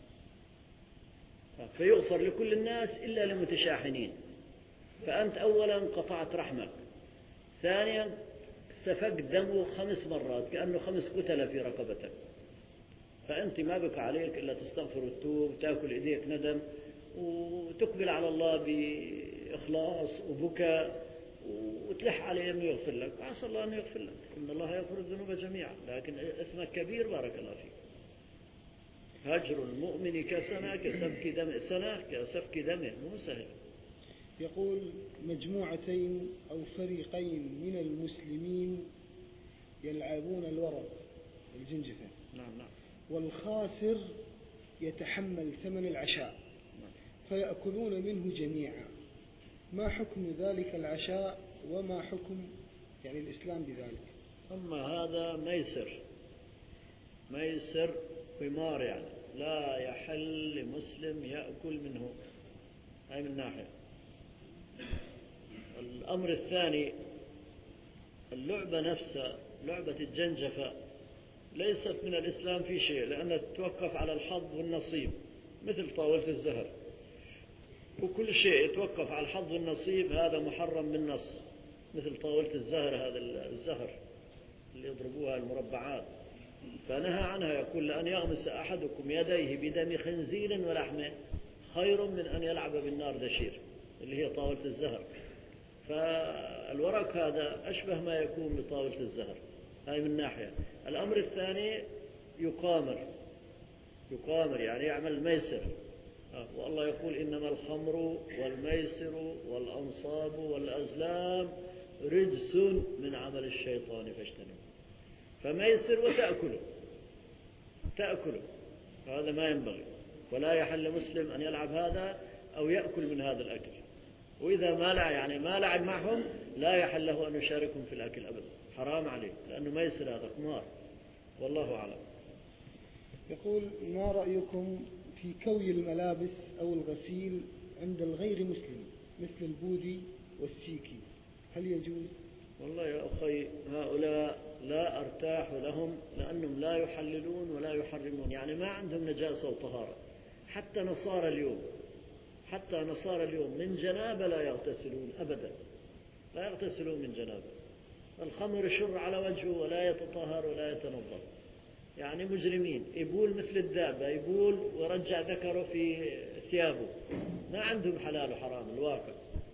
فيغفر لكل الناس إلا للمتشاحنين. فأنت أولا قطعت رحمك، ثانيا سفك دمه خمس مرات كأنه خمس قتلة في رقبتك، فأنت ما بك عليك إلا تستغفر وتتوب وتأكل إيديك ندم وتقبل على الله بإخلاص وبكاء وتلح عليه أنه يغفر لك، وعسى الله أنه يغفر لك، إن الله يغفر الذنوب جميعا، لكن اسمك كبير بارك الله فيك. هجر المؤمن كسنة كسفك دم سنة كسفك دمه، مو سهل. يقول مجموعتين أو فريقين من المسلمين يلعبون الورق الجنجفة، نعم نعم، والخاسر يتحمل ثمن العشاء فيأكلون منه جميعا، ما حكم ذلك العشاء وما حكم يعني الإسلام بذلك؟ أما هذا ميسر ميسر قمار، يعني لا يحل لمسلم يأكل منه، هاي من ناحية. الأمر الثاني اللعبة نفسها، لعبة الجنجفة ليست من الإسلام في شيء، لأنها تتوقف على الحظ والنصيب مثل طاولة الزهر، وكل شيء يتوقف على الحظ والنصيب هذا محرم بالنص، مثل طاولة الزهر، هذا الزهر اللي يضربوها المربعات، فنهى عنها، يقول لأن يغمس أحدكم يديه بدم خنزير ولحمه خير من أن يلعب بالنار دشير اللي هي طاولة الزهر. فالورق هذا أشبه ما يكون بطاولة الزهر، هاي من ناحية. الأمر الثاني يقامر يقامر يعني يعمل ميسر، والله يقول إنما الخمر والميسر والأنصاب والأزلام رجس من عمل الشيطان فاجتنبوه. فميسر وتأكله تأكله هذا ما ينبغي، ولا يحل مسلم أن يلعب هذا أو يأكل من هذا الأكل، وإذا ما لعب يعني ما لعب معهم لا يحل له أن يشاركهم في الأكل أبدا، حرام عليه لأنه ميسر، هذا قمار، والله أعلم. يقول ما رأيكم في كوي الملابس أو الغسيل عند الغير مسلم مثل البوذي والسيكي، هل يجوز؟ والله يا أخي هؤلاء لا أرتاح لهم، لأنهم لا يحللون ولا يحرمون، يعني ما عندهم نجاسة وطهارة. حتى نصارى اليوم حتى نصارى اليوم من جنابة لا يغتسلون أبدا، لا يغتسلون من جنابة. الخمر يشر على وجهه ولا يتطهر ولا يتنظف، يعني مجرمين، يبول مثل الدابة، يبول ورجع ذكره في ثيابه، ما عندهم حلال وحرام الواقع.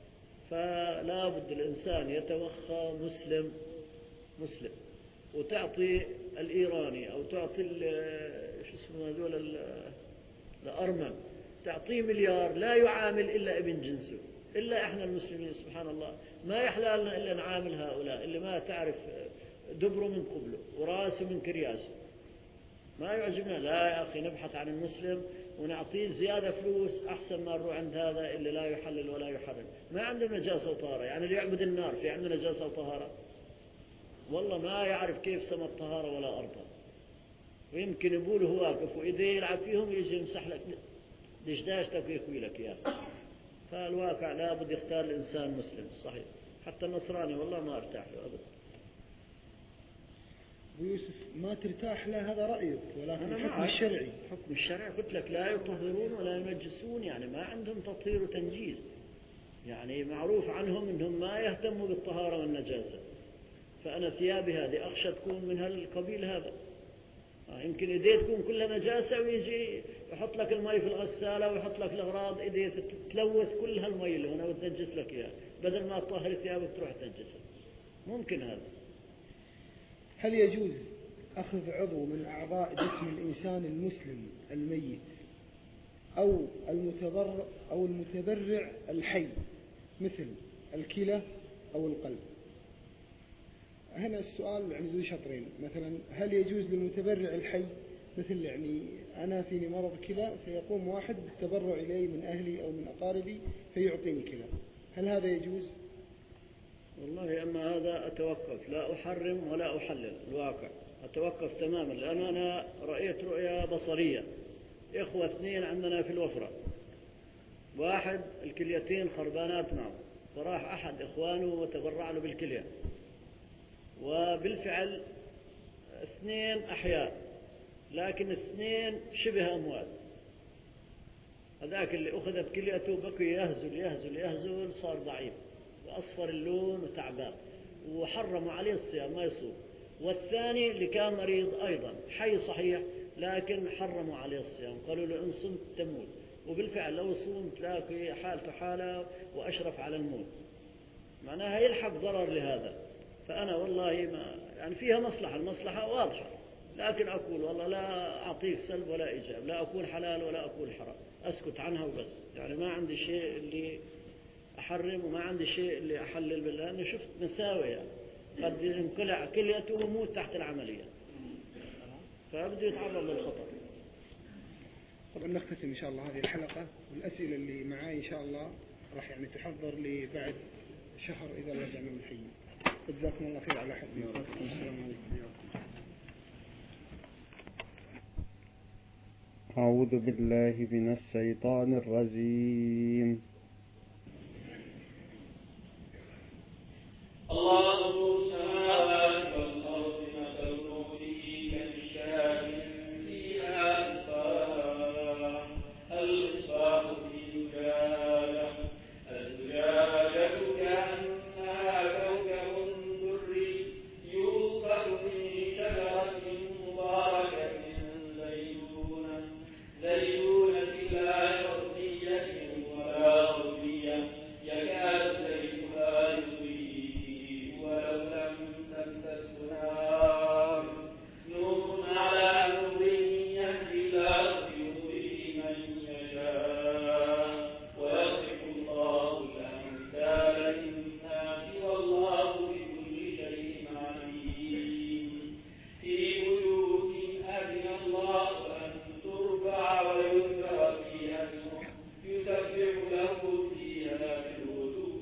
فلا بد الإنسان يتوخى مسلم مسلم وتعطي الإيراني أو تعطي شو اسمه هذول الأرمن، تعطيه مليار لا يعامل إلا ابن جنسه، إلا إحنا المسلمين سبحان الله ما يحلى لنا إلا نعامل هؤلاء اللي ما تعرف دبره من قبله وراسه من كرياسه، ما يعجبنا. لا يا أخي نبحث عن المسلم ونعطيه زيادة فلوس أحسن ما نروح عند هذا اللي لا يحلل ولا يحرم، ما عنده نجاسة وطهارة. يعني اللي يعبد النار في عنده نجاسة وطهارة؟ والله ما يعرف كيف سما الطهارة ولا أرضها، ويمكن يبوله هو واقف وإيديه يلعب فيهم يجي يمسح لك دشداشتك ويكوي لك إياه. فالواقع لا بد يختار الإنسان مسلم صحيح. حتى النصراني والله ما ارتاح له أبدا. أبو يوسف ما ترتاح له هذا رأيك، ولكن الحكم الشرعي حكم الشرعي قلت لك لا يطهرون ولا ينجسون، يعني ما عندهم تطهير وتنجيز، يعني معروف عنهم أنهم ما يهتموا بالطهارة والنجاسة. فأنا ثيابي هذه أخشى تكون من هالقبيل هذا، يمكن إيديه تكون كلها نجاسة ويجي يحط لك المي في الغسالة ويحط لك الأغراض إيديه تلوث كل هالمي اللي هنا وتنجس لك إياه، بدل ما تطهر ثيابك تروح تنجسها، ممكن هذا. هل يجوز أخذ عضو من أعضاء جسم الإنسان المسلم الميت أو المتبرع أو المتبرع الحي مثل الكلى أو القلب؟ هنا السؤال يعني ذو شطرين، مثلا هل يجوز للمتبرع الحي مثل يعني أنا فيني مرض كلى فيقوم واحد بالتبرع إلي من أهلي أو من أقاربي فيعطيني كلى، هل هذا يجوز؟ والله أما هذا أتوقف، لا أحرم ولا أحلل الواقع، أتوقف تماما، لأن أنا رأيت رؤية بصرية. إخوة اثنين عندنا في الوفرة، واحد الكليتين خربانات معه، فراح أحد إخوانه وتبرع له بالكلية، وبالفعل اثنين أحياء، لكن اثنين شبه أموات. هذاك اللي أخذت كليته بقي يهزل يهزل يهزل، صار ضعيف وأصفر اللون وتعبان، وحرموا عليه الصيام ما يصوم. والثاني اللي كان مريض أيضا حي صحيح، لكن حرموا عليه الصيام، قالوا له إن صمت تموت. وبالفعل لو صمت تلاقي حالته حالة وأشرف على الموت، معناها يلحق ضرر لهذا. فأنا والله ما يعني فيها مصلحة، المصلحة واضحة، لكن أقول والله لا أعطيك سلب ولا إيجاب، لا أقول حلال ولا أقول حرام، أسكت عنها وبس. يعني ما عندي شيء اللي أحرم وما عندي شيء اللي أحلل بالله، لأنه شفت مساوي يعني قد ينقلع كليته ويموت تحت العملية، فبده يتعرض للخطر. طبعا نختتم إن شاء الله هذه الحلقة، والأسئلة اللي معاي إن شاء الله راح يعني تحضر لي بعد شهر إذا رجعنا من الحي. جزاكم الله خير على حسن صوتكم. السلام عليكم. أعوذ بالله من الشيطان الرجيم. الله السماوات والأرض مثل نوره كمشكاة فيها مصباح، المصباح في زجاجة، الزجاجة كأنها كوكب دري يوقد من شجرة مباركة زيتونة زيتونة لا شرقية ولا غربية، يكاد زيتها يضيء ولو لم تمسسه نار، نور على نور يهدي الله بنوره من يشاء، ويضرب الله الأمثال للناس والله بكل شيء عليم. في بيوت أذن الله أن ترفع ويذكر فيها اسمه يسبح له فيها بالغدو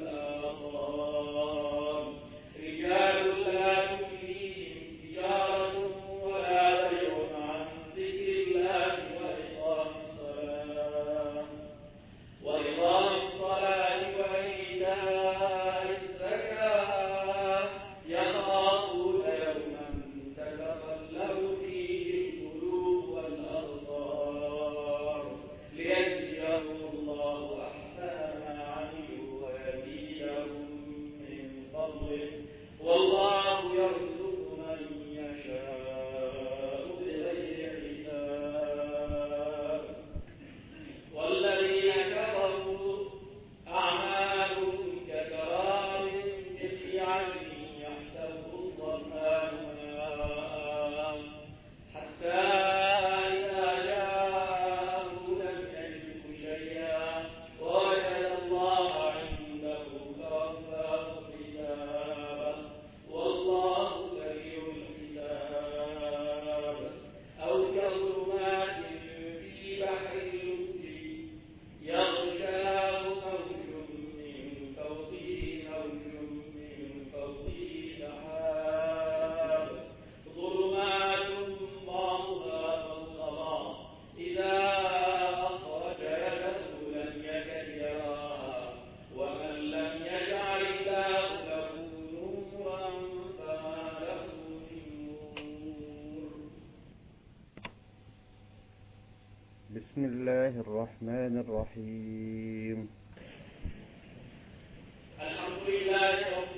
والآصال، رجال لا تلهيهم تجارة ولا بيع عن ذكر الله وإقام الصلاة وإقام الصلاة وإيتاء الزكاة، يخافون يوما تتقلب فيه القلوب والأبصار، ليجزيهم الله أحسن ما عملوا ويزيدهم من فضله، والله يرزق من يشاء بغير حساب. والذين كفروا أعمالهم كسراب بقيعة يحسبه الظمآن ماء حتى إذا جاءه لم يجده شيئا ووجد الله عنده فوفاه حسابه، والله سريع الحساب. أو كظلمات في بحر لجي يغشاه موج من فوقه موج من فوقه سحاب، ظلمات بعضها فوق بعض إذا أخرج يده لم يكد يراها، ومن لم يجعل الله له نورا فما له من نور. بسم الله الرحمن الرحيم. الحمد لله رب